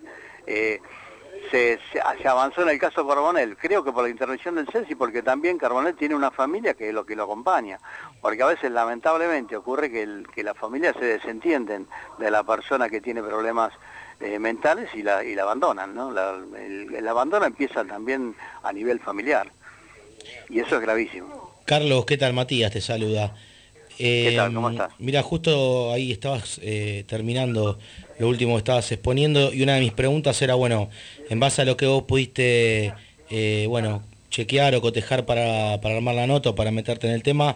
se avanzó en el caso Carbonell. Creo que por la intervención del CENSI, porque también Carbonell tiene una familia que es lo que lo acompaña, porque a veces lamentablemente ocurre que las familias se desentienden de la persona que tiene problemas mentales y la abandonan, ¿no? El abandono empieza también a nivel familiar, y eso es gravísimo. Carlos, ¿qué tal? Matías te saluda. ¿Qué tal? ¿Cómo estás? Mira, justo ahí estabas terminando lo último que estabas exponiendo, y una de mis preguntas era, bueno, en base a lo que vos pudiste, chequear o cotejar para armar la nota o para meterte en el tema,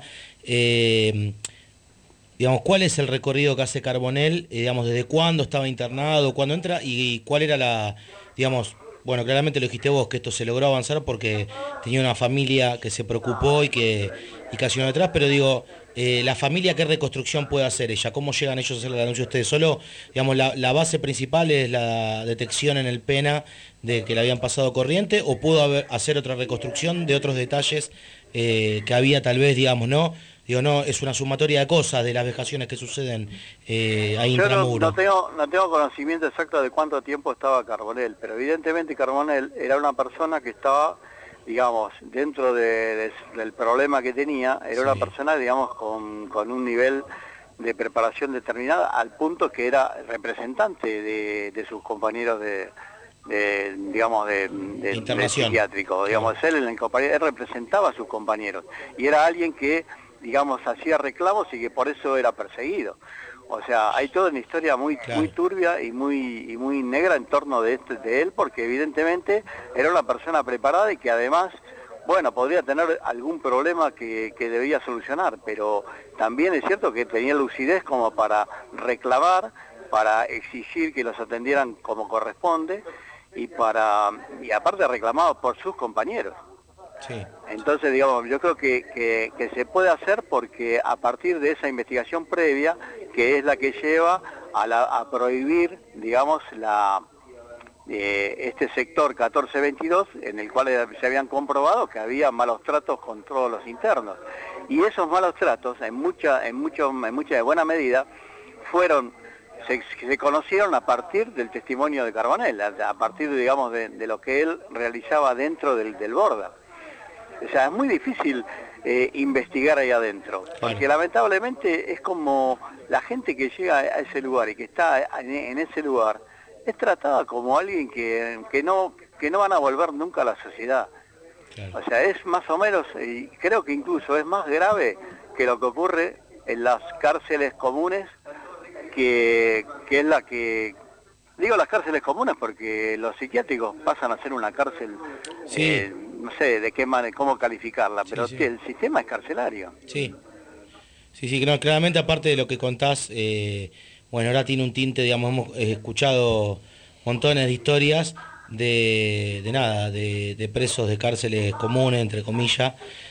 digamos, ¿cuál es el recorrido que hace Carbonell? Digamos, ¿desde cuándo estaba internado, cuándo entra, y cuál era bueno, claramente lo dijiste vos, que esto se logró avanzar porque tenía una familia que se preocupó y que ayudó detrás, pero digo, la familia, ¿qué reconstrucción puede hacer ella? ¿Cómo llegan ellos a hacer el anuncio a ustedes? Solo, digamos, la base principal es la detección en el PENA de que le habían pasado corriente, o pudo hacer otra reconstrucción de otros detalles que había tal vez, digamos, ¿no? Digo, no, es una sumatoria de cosas, de las vejaciones que suceden ahí intramuro. Yo no tengo conocimiento exacto de cuánto tiempo estaba Carbonell, pero evidentemente Carbonell era una persona que estaba, digamos, dentro del problema que tenía, era una persona, digamos, con un nivel de preparación determinada, al punto que era representante de sus compañeros de psiquiátrico. Digamos, él representaba a sus compañeros, y era alguien que, digamos, hacía reclamos y que por eso era perseguido. O sea, hay toda una historia muy turbia y muy negra en torno de él, porque evidentemente era una persona preparada y que además, bueno, podría tener algún problema que debía solucionar, pero también es cierto que tenía lucidez como para reclamar, para exigir que los atendieran como corresponde, y aparte reclamado por sus compañeros. Sí. Entonces, digamos, yo creo que se puede hacer, porque a partir de esa investigación previa, que es la que lleva a prohibir, digamos, este sector 1422, en el cual se habían comprobado que había malos tratos con todos los internos. Y esos malos tratos, en mucha de buena medida, se conocieron a partir del testimonio de Carbonell, a partir, digamos, de lo que él realizaba dentro del Borda. O sea, es muy difícil investigar ahí adentro, porque lamentablemente es como la gente que llega a ese lugar y que está en ese lugar, es tratada como alguien que no van a volver nunca a la sociedad. Claro. O sea, es más o menos, y creo que incluso es más grave que lo que ocurre en las cárceles comunes, que es la que... Digo las cárceles comunes porque los psiquiátricos pasan a ser una cárcel, no sé de qué manera, cómo calificarla, pero el sistema es carcelario. Sí, claramente, aparte de lo que contás, bueno, ahora tiene un tinte, digamos, hemos escuchado montones de historias de presos de cárceles comunes, entre comillas,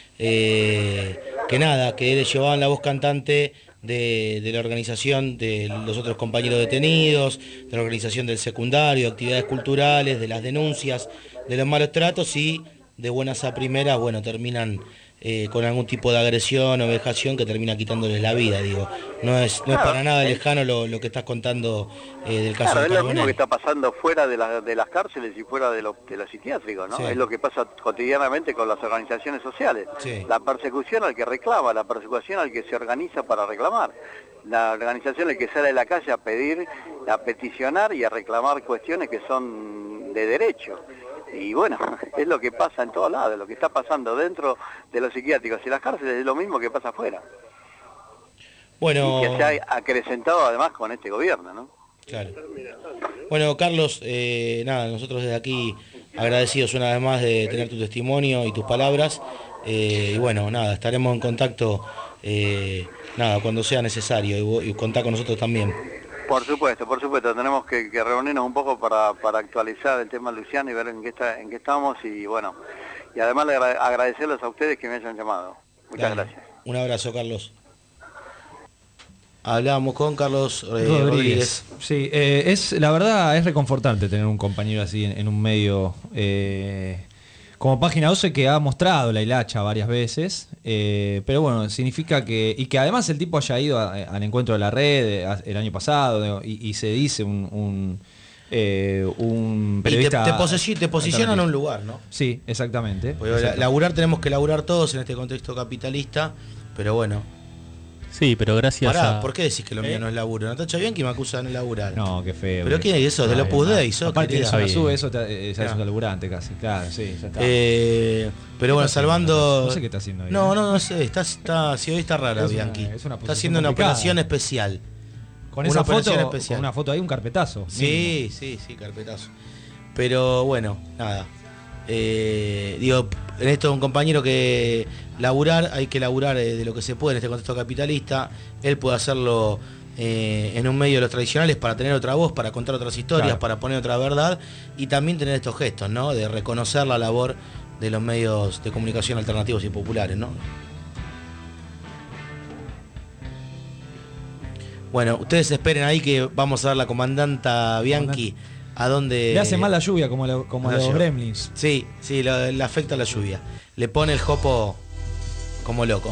que le llevaban la voz cantante de la organización de los otros compañeros detenidos, de la organización del secundario, de actividades culturales, de las denuncias, de los malos tratos, y de buenas a primeras, bueno, terminan con algún tipo de agresión o vejación que termina quitándoles la vida, digo. No es para nada lejano lo que estás contando del caso de Carbonell. Es lo mismo que está pasando fuera de las cárceles y fuera de los psiquiátricos, ¿no? Sí. Es lo que pasa cotidianamente con las organizaciones sociales. Sí. La persecución al que reclama, la persecución al que se organiza para reclamar. La organización al que sale de la calle a pedir, a peticionar y a reclamar cuestiones que son de derecho. Y bueno, es lo que pasa en todos lados, lo que está pasando dentro de los psiquiátricos y las cárceles es lo mismo que pasa afuera. Bueno, y que se ha acrecentado además con este gobierno, ¿no? Claro. Bueno, Carlos, nosotros desde aquí agradecidos una vez más de tener tu testimonio y tus palabras. Y bueno, estaremos en contacto cuando sea necesario, y contar con nosotros también. Por supuesto, tenemos que reunirnos un poco para actualizar el tema Luciano y ver en qué estamos, y bueno, y además agradecerles a ustedes que me hayan llamado. Muchas gracias. Un abrazo, Carlos. Hablábamos con Carlos Rodríguez. Sí, la verdad es reconfortante tener un compañero así en un medio como Página 12, que ha mostrado la hilacha varias veces, pero bueno, significa que además el tipo haya ido al encuentro de la red el año pasado, y se dice un periodista... Y te posiciona en un lugar, ¿no? Sí, exactamente. Tenemos que laburar todos en este contexto capitalista, pero bueno. Sí, pero gracias ¿por qué decís que lo mío no es laburo? Natacha Bianchi me acusa de no laburar. No, qué feo. ¿Pero quién es eso? ¿De los Opus Dei? Aparte sube eso, es un laburante casi. Claro, sí, ya está. Pero bueno, salvando... No sé qué está haciendo ahí. No sé. Si hoy está rara Bianchi. Está haciendo una operación especial. Con esa foto, con una foto ahí, un carpetazo. Sí, carpetazo. Pero bueno, digo, en esto un compañero que hay que laburar de lo que se puede en este contexto capitalista. Él puede hacerlo en un medio de los tradicionales para tener otra voz, para contar otras historias, claro, para poner otra verdad, y también tener estos gestos, ¿no? De reconocer la labor de los medios de comunicación alternativos y populares, ¿no? Bueno, ustedes esperen ahí que vamos a ver la comandanta Bianchi a dónde... Le hace mal la lluvia, como a los gremlins. Sí, le afecta la lluvia. Le pone el jopo como loco.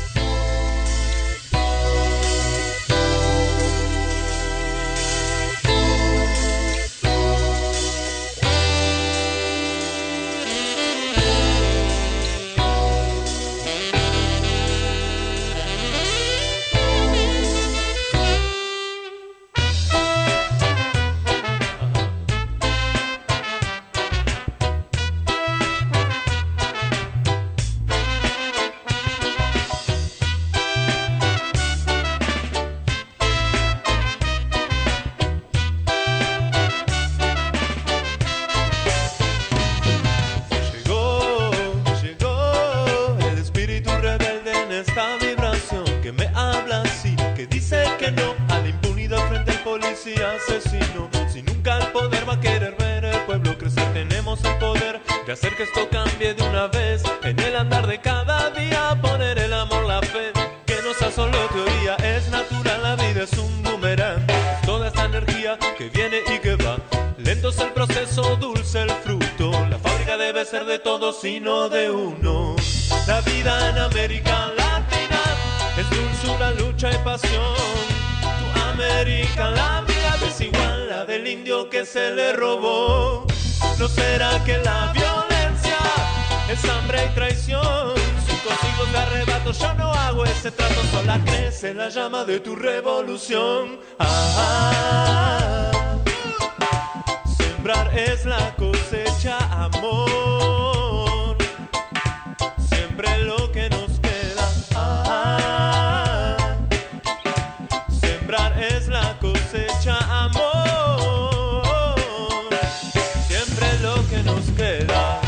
Asesino, si nunca el poder va a querer ver el pueblo crecer, tenemos el poder de hacer que esto cambie de una vez. En el andar de cada día poner el amor, la fe, que no sea solo teoría, es natural, la vida es un boomerang. Toda esta energía que viene y que va, lento es el proceso, dulce el fruto. La fábrica debe ser de todos y no de uno. La vida en América Latina es dulzura, lucha y pasión. América, la mía desigual, la del indio que se le robó. ¿No será que la violencia es hambre y traición? 5 siglos de arrebato, yo no hago ese trato, sola crece la llama de tu revolución. Sembrar es la cosecha, amor, siempre lo que nos queda. Es la cosecha, amor, siempre lo que nos queda.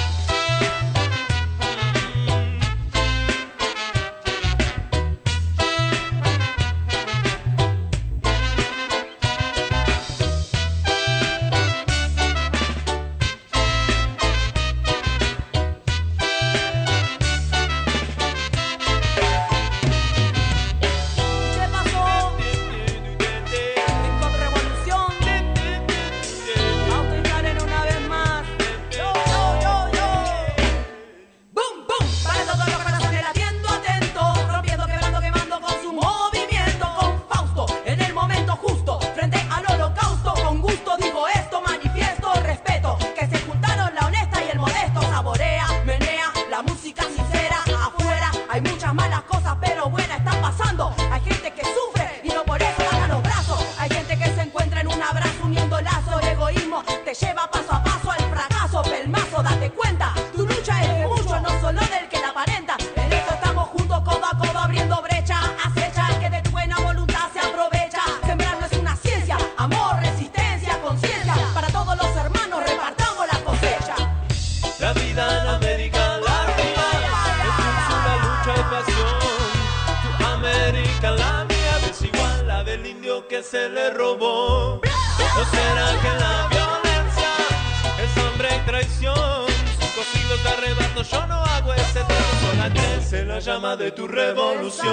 Que se le robó. ¿No será que la violencia es hambre y traición? 5 siglos de arrebato, yo no hago ese trato, sola crece la llama de tu revolución.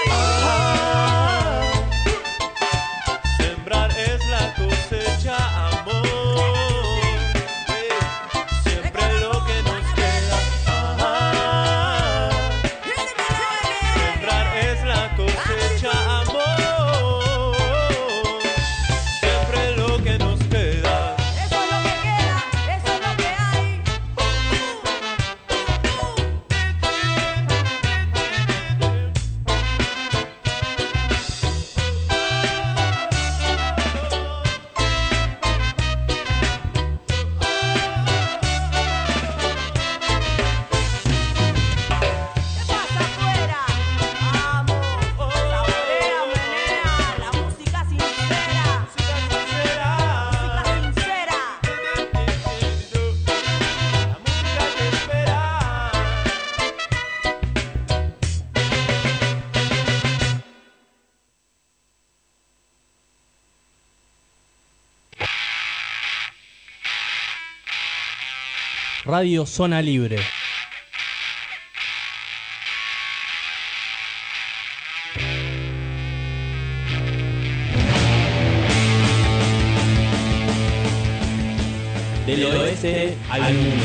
Sembrar es la cosecha, amor, siempre lo que nos queda. Sembrar es la cosecha, amor. Radio Zona Libre. Del oeste al mundo.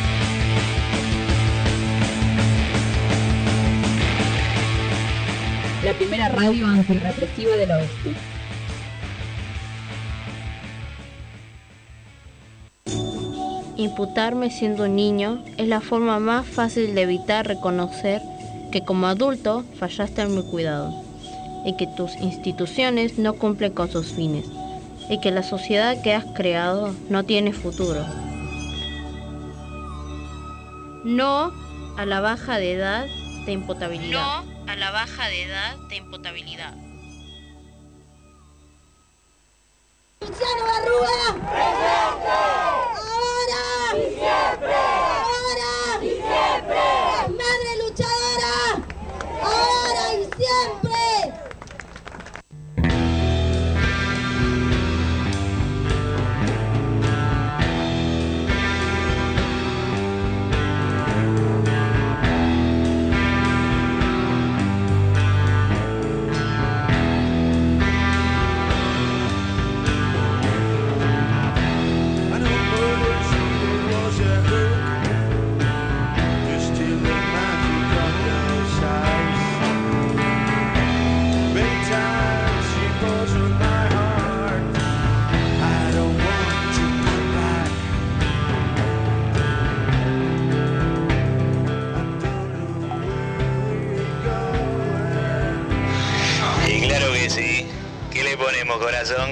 La primera radio antirrepresiva del oeste. Imputarme siendo un niño es la forma más fácil de evitar reconocer que como adulto fallaste en mi cuidado y que tus instituciones no cumplen con sus fines y que la sociedad que has creado no tiene futuro. No a la baja de edad de imputabilidad. No a la baja de edad de imputabilidad. Luciano Barrúa. ¡Presente! ¡Ahora! ¡Y siempre! ¡Ahora! ¡Y siempre! ¡Madre luchadora! ¡Ahora y siempre! Y claro que sí. ¿Qué le ponemos, corazón?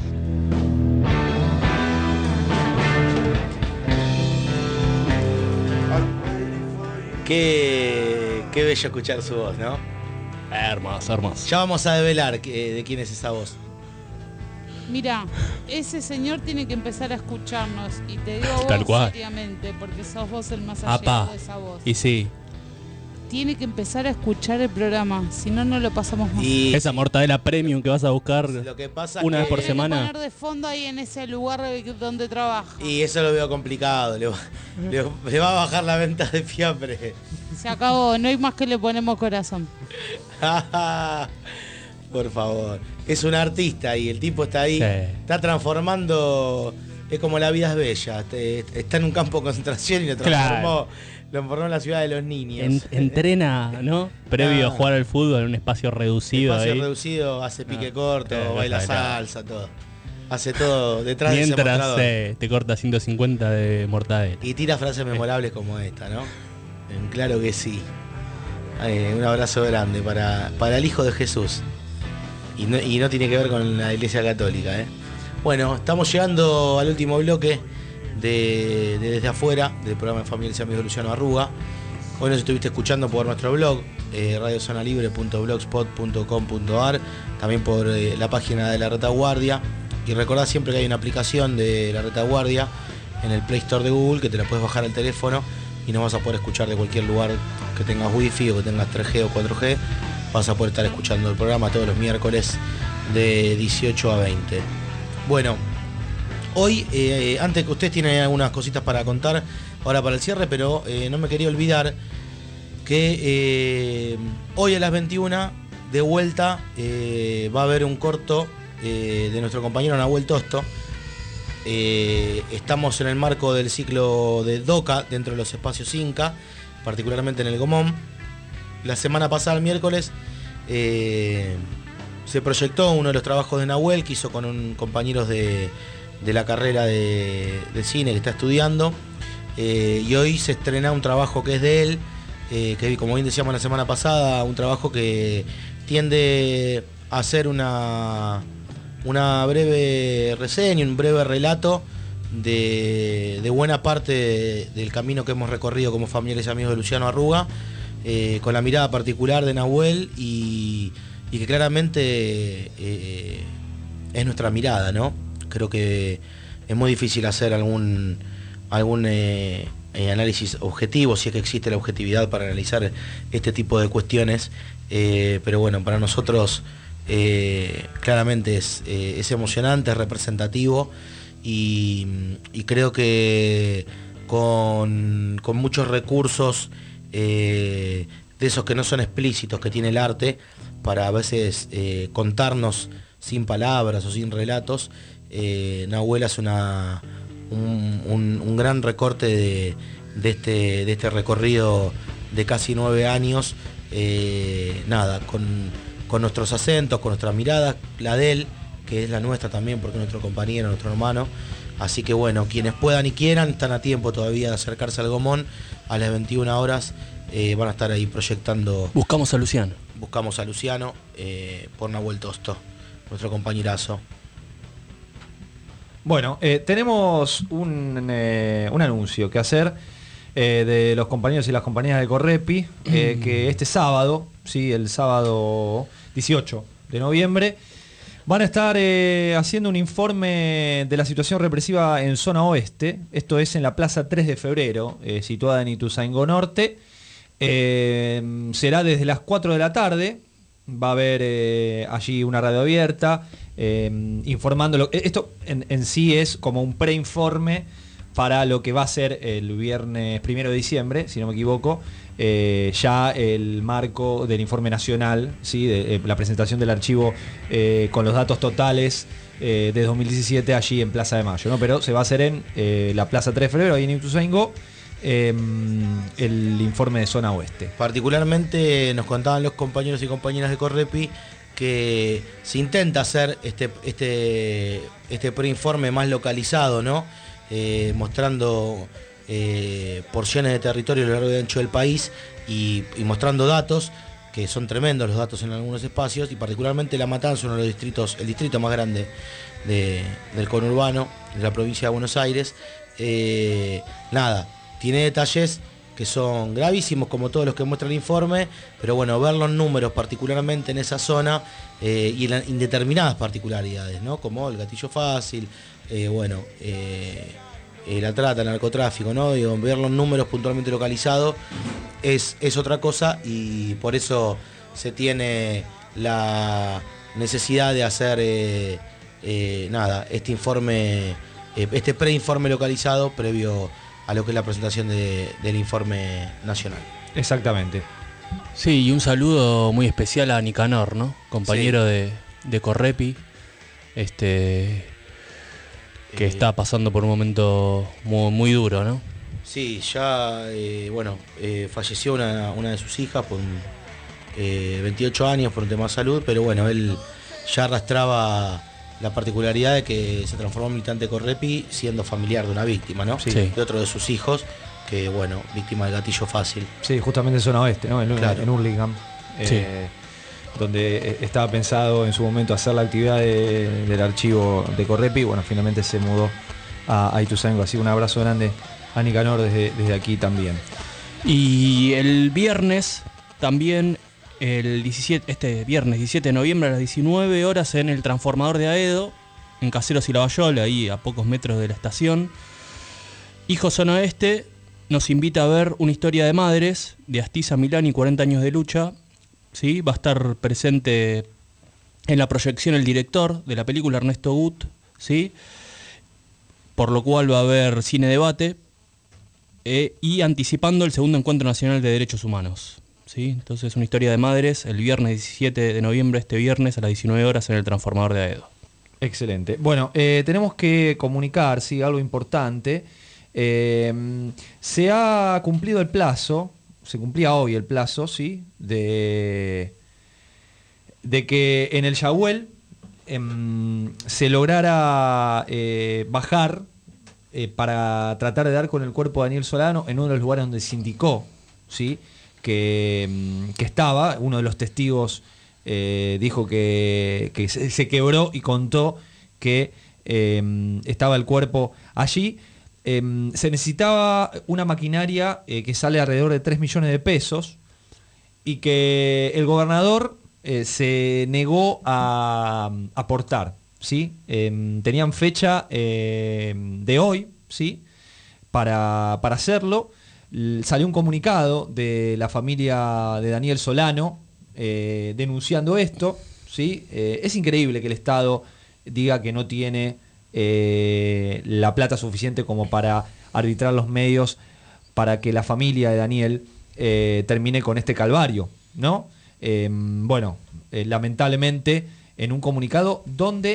Qué bello escuchar su voz, ¿no? Hermoso, hermoso. Ya vamos a develar de quién es esa voz. Mira, ese señor tiene que empezar a escucharnos y te digo Tal vos cual. seriamente, porque sos vos el más Apá. allegado de esa voz. Y sí. Tiene que empezar a escuchar el programa, si no, no lo pasamos más. Y esa mortadela premium que vas a buscar Lo que pasa una que- vez por Tiene que semana. poner de fondo ahí en ese lugar donde trabaja. Y eso lo veo complicado. Le va a bajar la venta de fiambre. Se acabó, no hay más que le ponemos corazón. Por favor. Es un artista y el tipo está ahí. Sí. Está transformando. Es como La vida es bella. Está en un campo de concentración y lo transformó. Lo transformó en la ciudad de los niños. Entrena, ¿no? Previo a jugar al fútbol en un espacio reducido. Espacio ahí. reducido, hace pique corto, Claro, baila claro. salsa, todo. Hace todo detrás de ese Mientras mostrador. te corta 150 de mortadela. Y tira frases memorables como esta, ¿no? Claro que sí. Un abrazo grande para el Hijo de Jesús. Y no tiene que ver con la Iglesia Católica, ¿eh? Bueno, estamos llegando al último bloque de Desde Afuera, del programa de Familiares y Amigos de Luciano Arruga. Hoy nos estuviste escuchando por nuestro blog, radiozonalibre.blogspot.com.ar, también por la página de La Retaguardia. Y recordá siempre que hay una aplicación de La Retaguardia en el Play Store de Google que te la puedes bajar al teléfono y nos vas a poder escuchar de cualquier lugar que tengas wifi o que tengas 3G o 4G. Vas a poder estar escuchando el programa todos los miércoles de 18 a 20. Bueno, hoy, antes que usted tiene algunas cositas para contar ahora para el cierre, pero no me quería olvidar que hoy a las 21 de vuelta va a haber un corto de nuestro compañero Nahuel Tosto. Estamos en el marco del ciclo de DOCA dentro de los espacios Inca, particularmente en el Gomón. La semana pasada, el miércoles, se proyectó uno de los trabajos de Nahuel que hizo con compañeros de la carrera de cine que está estudiando, y hoy se estrena un trabajo que es de él, que como bien decíamos la semana pasada, un trabajo que tiende a hacer una breve reseña, un breve relato de buena parte del camino que hemos recorrido como familiares y amigos de Luciano Arruga, con la mirada particular de Nahuel y que claramente es nuestra mirada, ¿no? Creo que es muy difícil hacer algún análisis objetivo, si es que existe la objetividad para analizar este tipo de cuestiones, pero bueno, para nosotros claramente es emocionante, es representativo y creo que con muchos recursos de esos que no son explícitos que tiene el arte para a veces contarnos sin palabras o sin relatos, Nahuel hace un gran recorte de este recorrido de casi 9 años, con nuestros acentos, con nuestras miradas, la de él, que es la nuestra también, porque es nuestro compañero, nuestro hermano. Así que bueno, quienes puedan y quieran, están a tiempo todavía de acercarse al Gomón. A las 21 horas van a estar ahí proyectando. Buscamos a Luciano. Por Nahuel Tosto, nuestro compañerazo. Bueno, tenemos un anuncio que hacer de los compañeros y las compañeras de Correpi, que este sábado, sí, el sábado 18 de noviembre, van a estar haciendo un informe de la situación represiva en zona oeste. Esto es en la Plaza 3 de Febrero, situada en Ituzaingó Norte. Será desde las 4 de la tarde. Va a haber allí una radio abierta informando. Esto en sí es como un preinforme para lo que va a ser el viernes 1 de diciembre, si no me equivoco, ya el marco del informe nacional, ¿sí? de la presentación del archivo con los datos totales de 2017 allí en Plaza de Mayo, ¿no? Pero se va a hacer en la Plaza 3 de Febrero, ahí en Ituzaingó, el informe de zona oeste. Particularmente nos contaban los compañeros y compañeras de Correpi que se intenta hacer este preinforme más localizado, ¿no? Mostrando porciones de territorio a lo largo y ancho del país y mostrando datos, que son tremendos los datos en algunos espacios, y particularmente La Matanza, uno de los distritos, el distrito más grande del conurbano, de la provincia de Buenos Aires. Tiene detalles que son gravísimos, como todos los que muestra el informe, pero bueno, ver los números particularmente en esa zona y en indeterminadas particularidades, ¿no? Como el gatillo fácil, la trata, el narcotráfico, ¿no? Ver los números puntualmente localizados es otra cosa, y por eso se tiene la necesidad de hacer este informe, este preinforme localizado previo a lo que es la presentación del informe nacional. Exactamente. Sí, y un saludo muy especial a Nicanor, ¿no? Compañero de Correpi, que está pasando por un momento muy, muy duro, ¿no? Sí, ya falleció una de sus hijas por 28 años por un tema de salud, pero bueno, él ya arrastraba la particularidad de que se transformó en militante de Correpi siendo familiar de una víctima, ¿no? Sí. De otro de sus hijos, que bueno, víctima del gatillo fácil. Sí, justamente en zona oeste, ¿no? En Hurlingham. Sí. Donde estaba pensado en su momento hacer la actividad del archivo de Correpi. Bueno, finalmente se mudó a Ituzaingó. Así un abrazo grande a Nicanor desde aquí también. Y el viernes también, este viernes 17 de noviembre a las 19 horas en el Transformador de Aedo, en Caseros y Lavallol, ahí a pocos metros de la estación, Hijo Zona Oeste nos invita a ver una historia de madres de Astiza Milani, 40 años de lucha. ¿Sí? Va a estar presente en la proyección el director de la película, Ernesto Gut, ¿sí? Por lo cual va a haber cine debate y anticipando el segundo Encuentro Nacional de Derechos Humanos, ¿sí? Entonces una historia de madres el viernes 17 de noviembre, este viernes a las 19 horas en el Transformador de Aedo. Excelente. Bueno, tenemos que comunicar, sí, algo importante. Se ha cumplido el plazo. Se cumplía hoy el plazo, ¿sí? De que en el Yahuel se lograra bajar para tratar de dar con el cuerpo de Daniel Solano en uno de los lugares donde se indicó, ¿sí? que estaba. Uno de los testigos dijo que se quebró y contó que estaba el cuerpo allí. Se necesitaba una maquinaria que sale alrededor de 3 millones de pesos y que el gobernador se negó a aportar, ¿sí? Tenían fecha de hoy, ¿sí? para hacerlo. Salió un comunicado de la familia de Daniel Solano denunciando esto, ¿sí? Es increíble que el Estado diga que no tiene la plata suficiente como para arbitrar los medios para que la familia de Daniel termine con este calvario, ¿no? Lamentablemente en un comunicado donde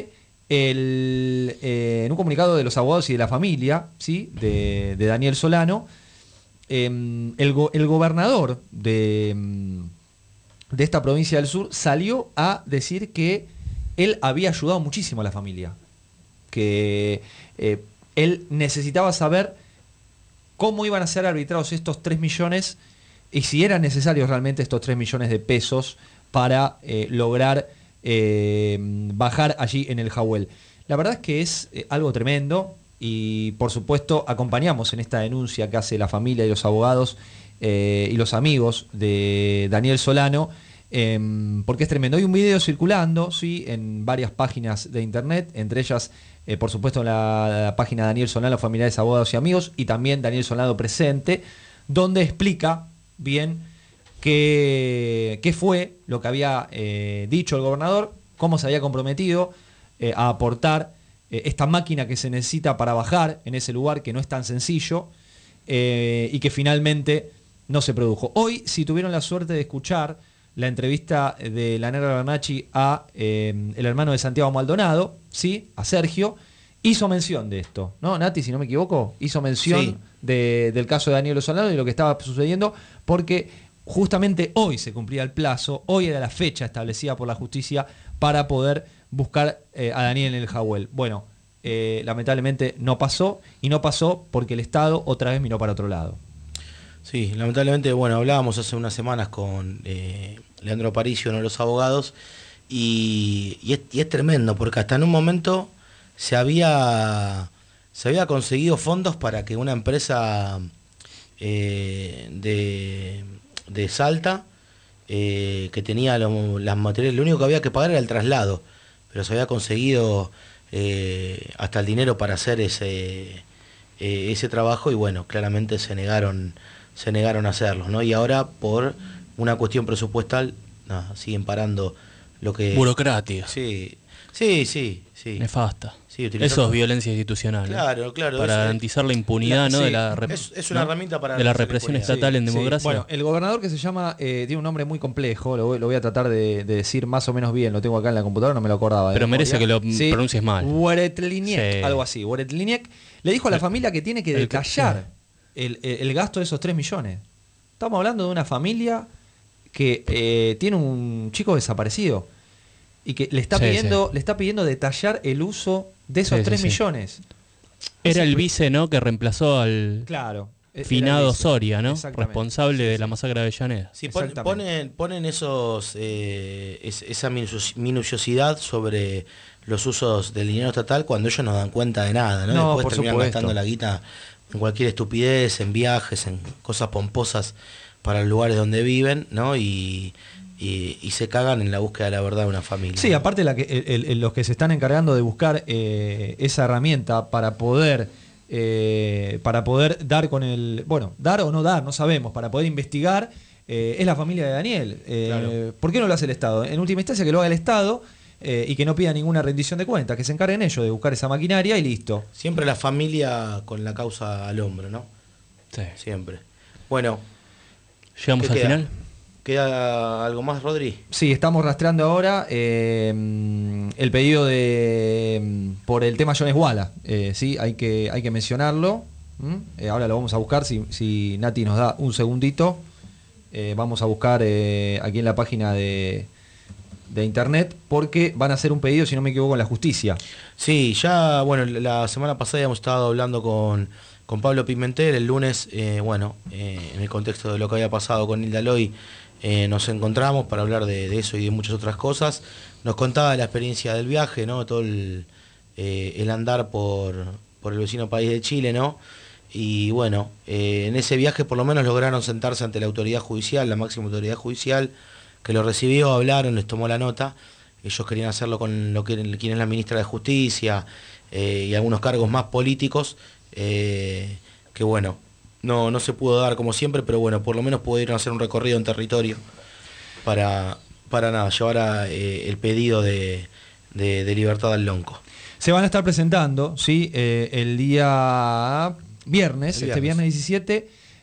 en un comunicado de los abogados y de la familia, ¿sí? de Daniel Solano, el gobernador de esta provincia del sur salió a decir que él había ayudado muchísimo a la familia, que él necesitaba saber cómo iban a ser arbitrados estos 3 millones y si eran necesarios realmente estos 3 millones de pesos para lograr bajar allí en el Jahuel. La verdad es que es algo tremendo y por supuesto acompañamos en esta denuncia que hace la familia y los abogados y los amigos de Daniel Solano, porque es tremendo. Hay un video circulando, ¿sí? En varias páginas de internet, entre ellas por supuesto en la página de Daniel Solano, familiares, abogados y amigos, y también Daniel Solano presente, donde explica bien qué fue lo que había dicho el gobernador, cómo se había comprometido a aportar esta máquina que se necesita para bajar en ese lugar, que no es tan sencillo, y que finalmente no se produjo. Hoy, si tuvieron la suerte de escuchar la entrevista de la Negra Bernacchi a el hermano de Santiago Maldonado, ¿sí? A Sergio, hizo mención de esto, ¿no, Nati? Si no me equivoco, hizo mención sí. del caso de Daniel Solano y lo que estaba sucediendo, porque justamente hoy se cumplía el plazo, hoy era la fecha establecida por la justicia para poder buscar a Daniel en el Jahuel. Bueno, lamentablemente no pasó, y no pasó porque el Estado otra vez miró para otro lado. Sí, lamentablemente, bueno, hablábamos hace unas semanas con Leandro Aparicio, uno de los abogados, y es tremendo, porque hasta en un momento se había conseguido fondos para que una empresa de Salta, que tenía las materiales, lo único que había que pagar era el traslado, pero se había conseguido hasta el dinero para hacer ese trabajo, y bueno, claramente se negaron a hacerlo, ¿no? Y ahora, por una cuestión presupuestal, nada, siguen parando lo que... Burocracia. Sí. Nefasta. Sí, eso es violencia institucional. Claro. Para garantizar la impunidad, ¿no? Sí, es una herramienta para de la represión estatal en democracia. Bueno, el gobernador, que se llama, tiene un nombre muy complejo, lo voy a tratar de decir más o menos bien, lo tengo acá en la computadora, no me lo acordaba. Pero merece que lo pronuncies mal. Weretliniek, algo así. Weretliniek le dijo a la familia que tiene que detallar el gasto de esos 3 millones. Estamos hablando de una familia que tiene un chico desaparecido y que le está pidiendo detallar el uso de esos 3 millones. Era el vice, ¿no? Que reemplazó al finado Soria, ¿no? Responsable de la masacre de Avellaneda. Sí, ponen esa minuciosidad sobre los usos del dinero estatal cuando ellos no dan cuenta de nada, ¿no? Después por terminan supuesto. gastando la guita en cualquier estupidez, en viajes, en cosas pomposas para los lugares donde viven, ¿no? Y se cagan en la búsqueda de la verdad de una familia. Sí, aparte los que se están encargando de buscar esa herramienta para poder dar con el... Bueno, dar o no dar, no sabemos, para poder investigar, es la familia de Daniel. Claro. ¿Por qué no lo hace el Estado? En última instancia que lo haga el Estado y que no pida ninguna rendición de cuentas, que se encarguen ellos de buscar esa maquinaria y listo. Siempre la familia con la causa al hombro, ¿no? Sí. Siempre. Bueno. ¿Llegamos al final? ¿Queda algo más, Rodri? Sí, estamos rastreando ahora el pedido por el tema Jones Walla. Sí, hay que mencionarlo. Ahora lo vamos a buscar, si Nati nos da un segundito. Vamos a buscar aquí en la página de internet, porque van a hacer un pedido, si no me equivoco, en la justicia. Sí, ya, bueno, la semana pasada habíamos estado hablando con Pablo Pimentel. El lunes, en el contexto de lo que había pasado con Hilda Loy, nos encontramos para hablar de eso y de muchas otras cosas. Nos contaba la experiencia del viaje, ¿no? Todo el andar por el vecino país de Chile, ¿no? Y bueno, en ese viaje por lo menos lograron sentarse ante la autoridad judicial, la máxima autoridad judicial, que lo recibió, hablaron, les tomó la nota. Ellos querían hacerlo con quien es la ministra de Justicia y algunos cargos más políticos, que bueno, no se pudo dar como siempre, pero bueno, por lo menos pudieron hacer un recorrido en territorio para llevar el pedido de libertad al Lonco. Se van a estar presentando, ¿sí? El día viernes, este viernes 17,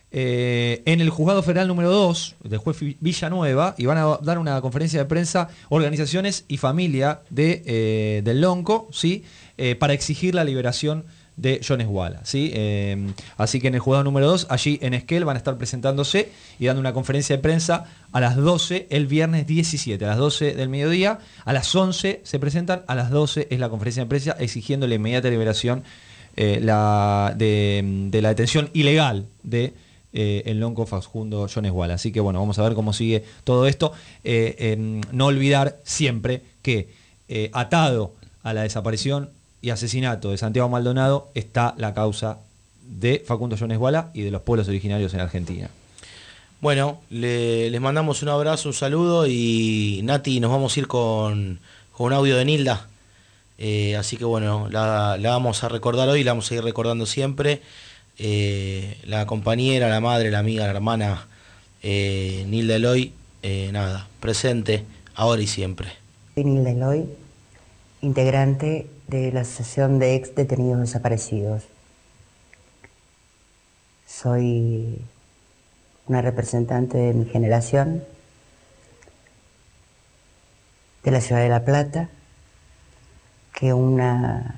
en el juzgado federal número 2 del juez Villanueva, y van a dar una conferencia de prensa organizaciones y familia del Lonco, ¿sí? Para exigir la liberación de John Esguala, ¿sí? Así que en el juzgado número 2, allí en Esquel, van a estar presentándose y dando una conferencia de prensa a las 12 el viernes 17, a las 12 del mediodía, a las 11 se presentan, a las 12 es la conferencia de prensa exigiendo la inmediata liberación de la detención ilegal de el Lonco Facundo John Esguala. Así que bueno, vamos a ver cómo sigue todo esto. No olvidar siempre que atado a la desaparición y asesinato de Santiago Maldonado está la causa de Facundo John Esguala y de los pueblos originarios en Argentina. Bueno, les mandamos un abrazo, un saludo, y Nati, nos vamos a ir con un audio de Nilda. Así que bueno, la vamos a recordar hoy, la vamos a ir recordando siempre. La compañera, la madre, la amiga, la hermana Nilda Eloy, nada, presente ahora y siempre. Soy Nilda Eloy, integrante de la Asociación de Ex Detenidos Desaparecidos. Soy una representante de mi generación, de la ciudad de La Plata, que una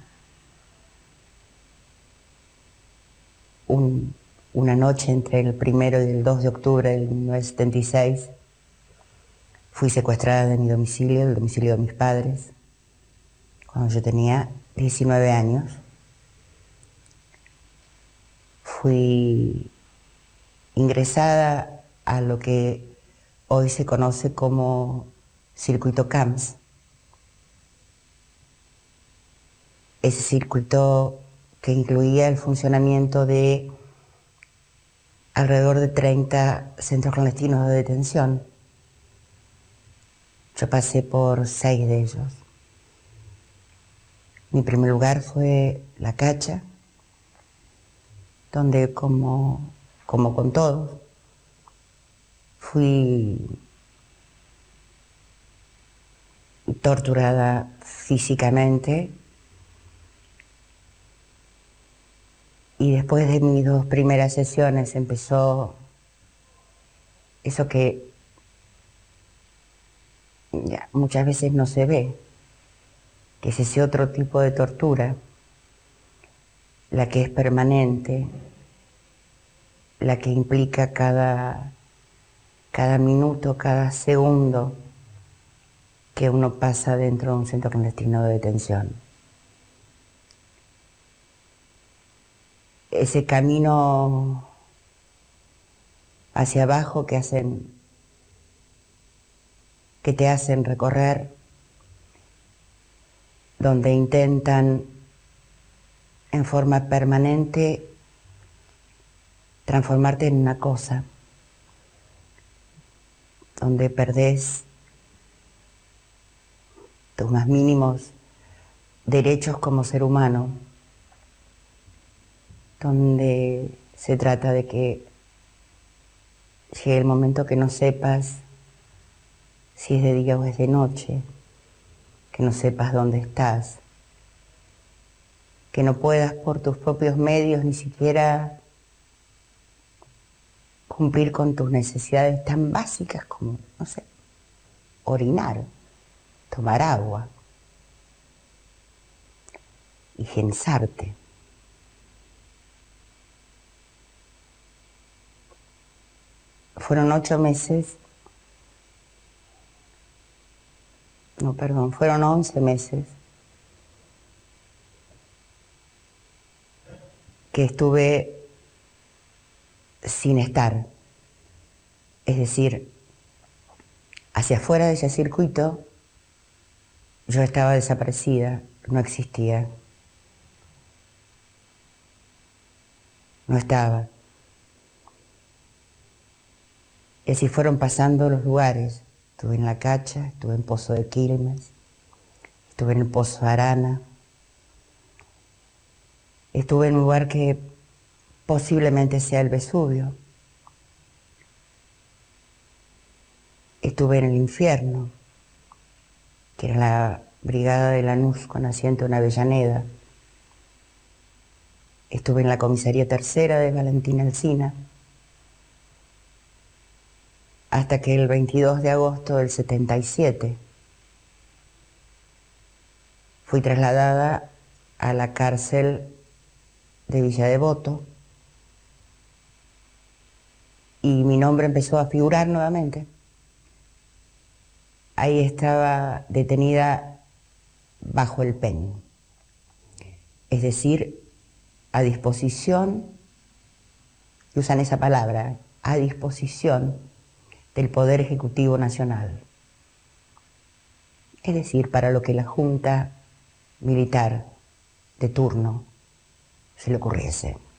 noche entre el 1 y el 2 de octubre de 1976 fui secuestrada de mi domicilio, del domicilio de mis padres, cuando yo tenía 19 años. Fui ingresada a lo que hoy se conoce como circuito CAMS. Ese circuito que incluía el funcionamiento de alrededor de 30 centros clandestinos de detención. Yo pasé por 6 de ellos. Mi primer lugar fue La Cacha, donde como con todos, fui torturada físicamente, y después de mis 2 primeras sesiones empezó eso que ya muchas veces no se ve, que es ese otro tipo de tortura, la que es permanente, la que implica cada minuto, cada segundo que uno pasa dentro de un centro clandestino de detención. Ese camino hacia abajo que te hacen recorrer, donde intentan en forma permanente transformarte en una cosa, donde perdés tus más mínimos derechos como ser humano, donde se trata de que llegue el momento que no sepas si es de día o es de noche, que no sepas dónde estás, que no puedas por tus propios medios ni siquiera cumplir con tus necesidades tan básicas como, no sé, orinar, tomar agua, higienizarte. Fueron 8 meses, no, perdón, fueron 11 meses que estuve sin estar. Es decir, hacia afuera de ese circuito yo estaba desaparecida, no existía. No estaba. Y así fueron pasando los lugares. Estuve en La Cacha, estuve en Pozo de Quilmes, estuve en el Pozo de Arana, estuve en un lugar que posiblemente sea el Vesubio, estuve en el infierno, que era la brigada de Lanús con asiento en Avellaneda, estuve en la comisaría tercera de Valentín Alsina, hasta que el 22 de agosto del 77 fui trasladada a la cárcel de Villa Devoto y mi nombre empezó a figurar nuevamente. Ahí estaba detenida bajo el PEN, es decir, a disposición, y usan esa palabra, a disposición del Poder Ejecutivo Nacional. Es decir, para lo que la Junta Militar de turno se le ocurriese.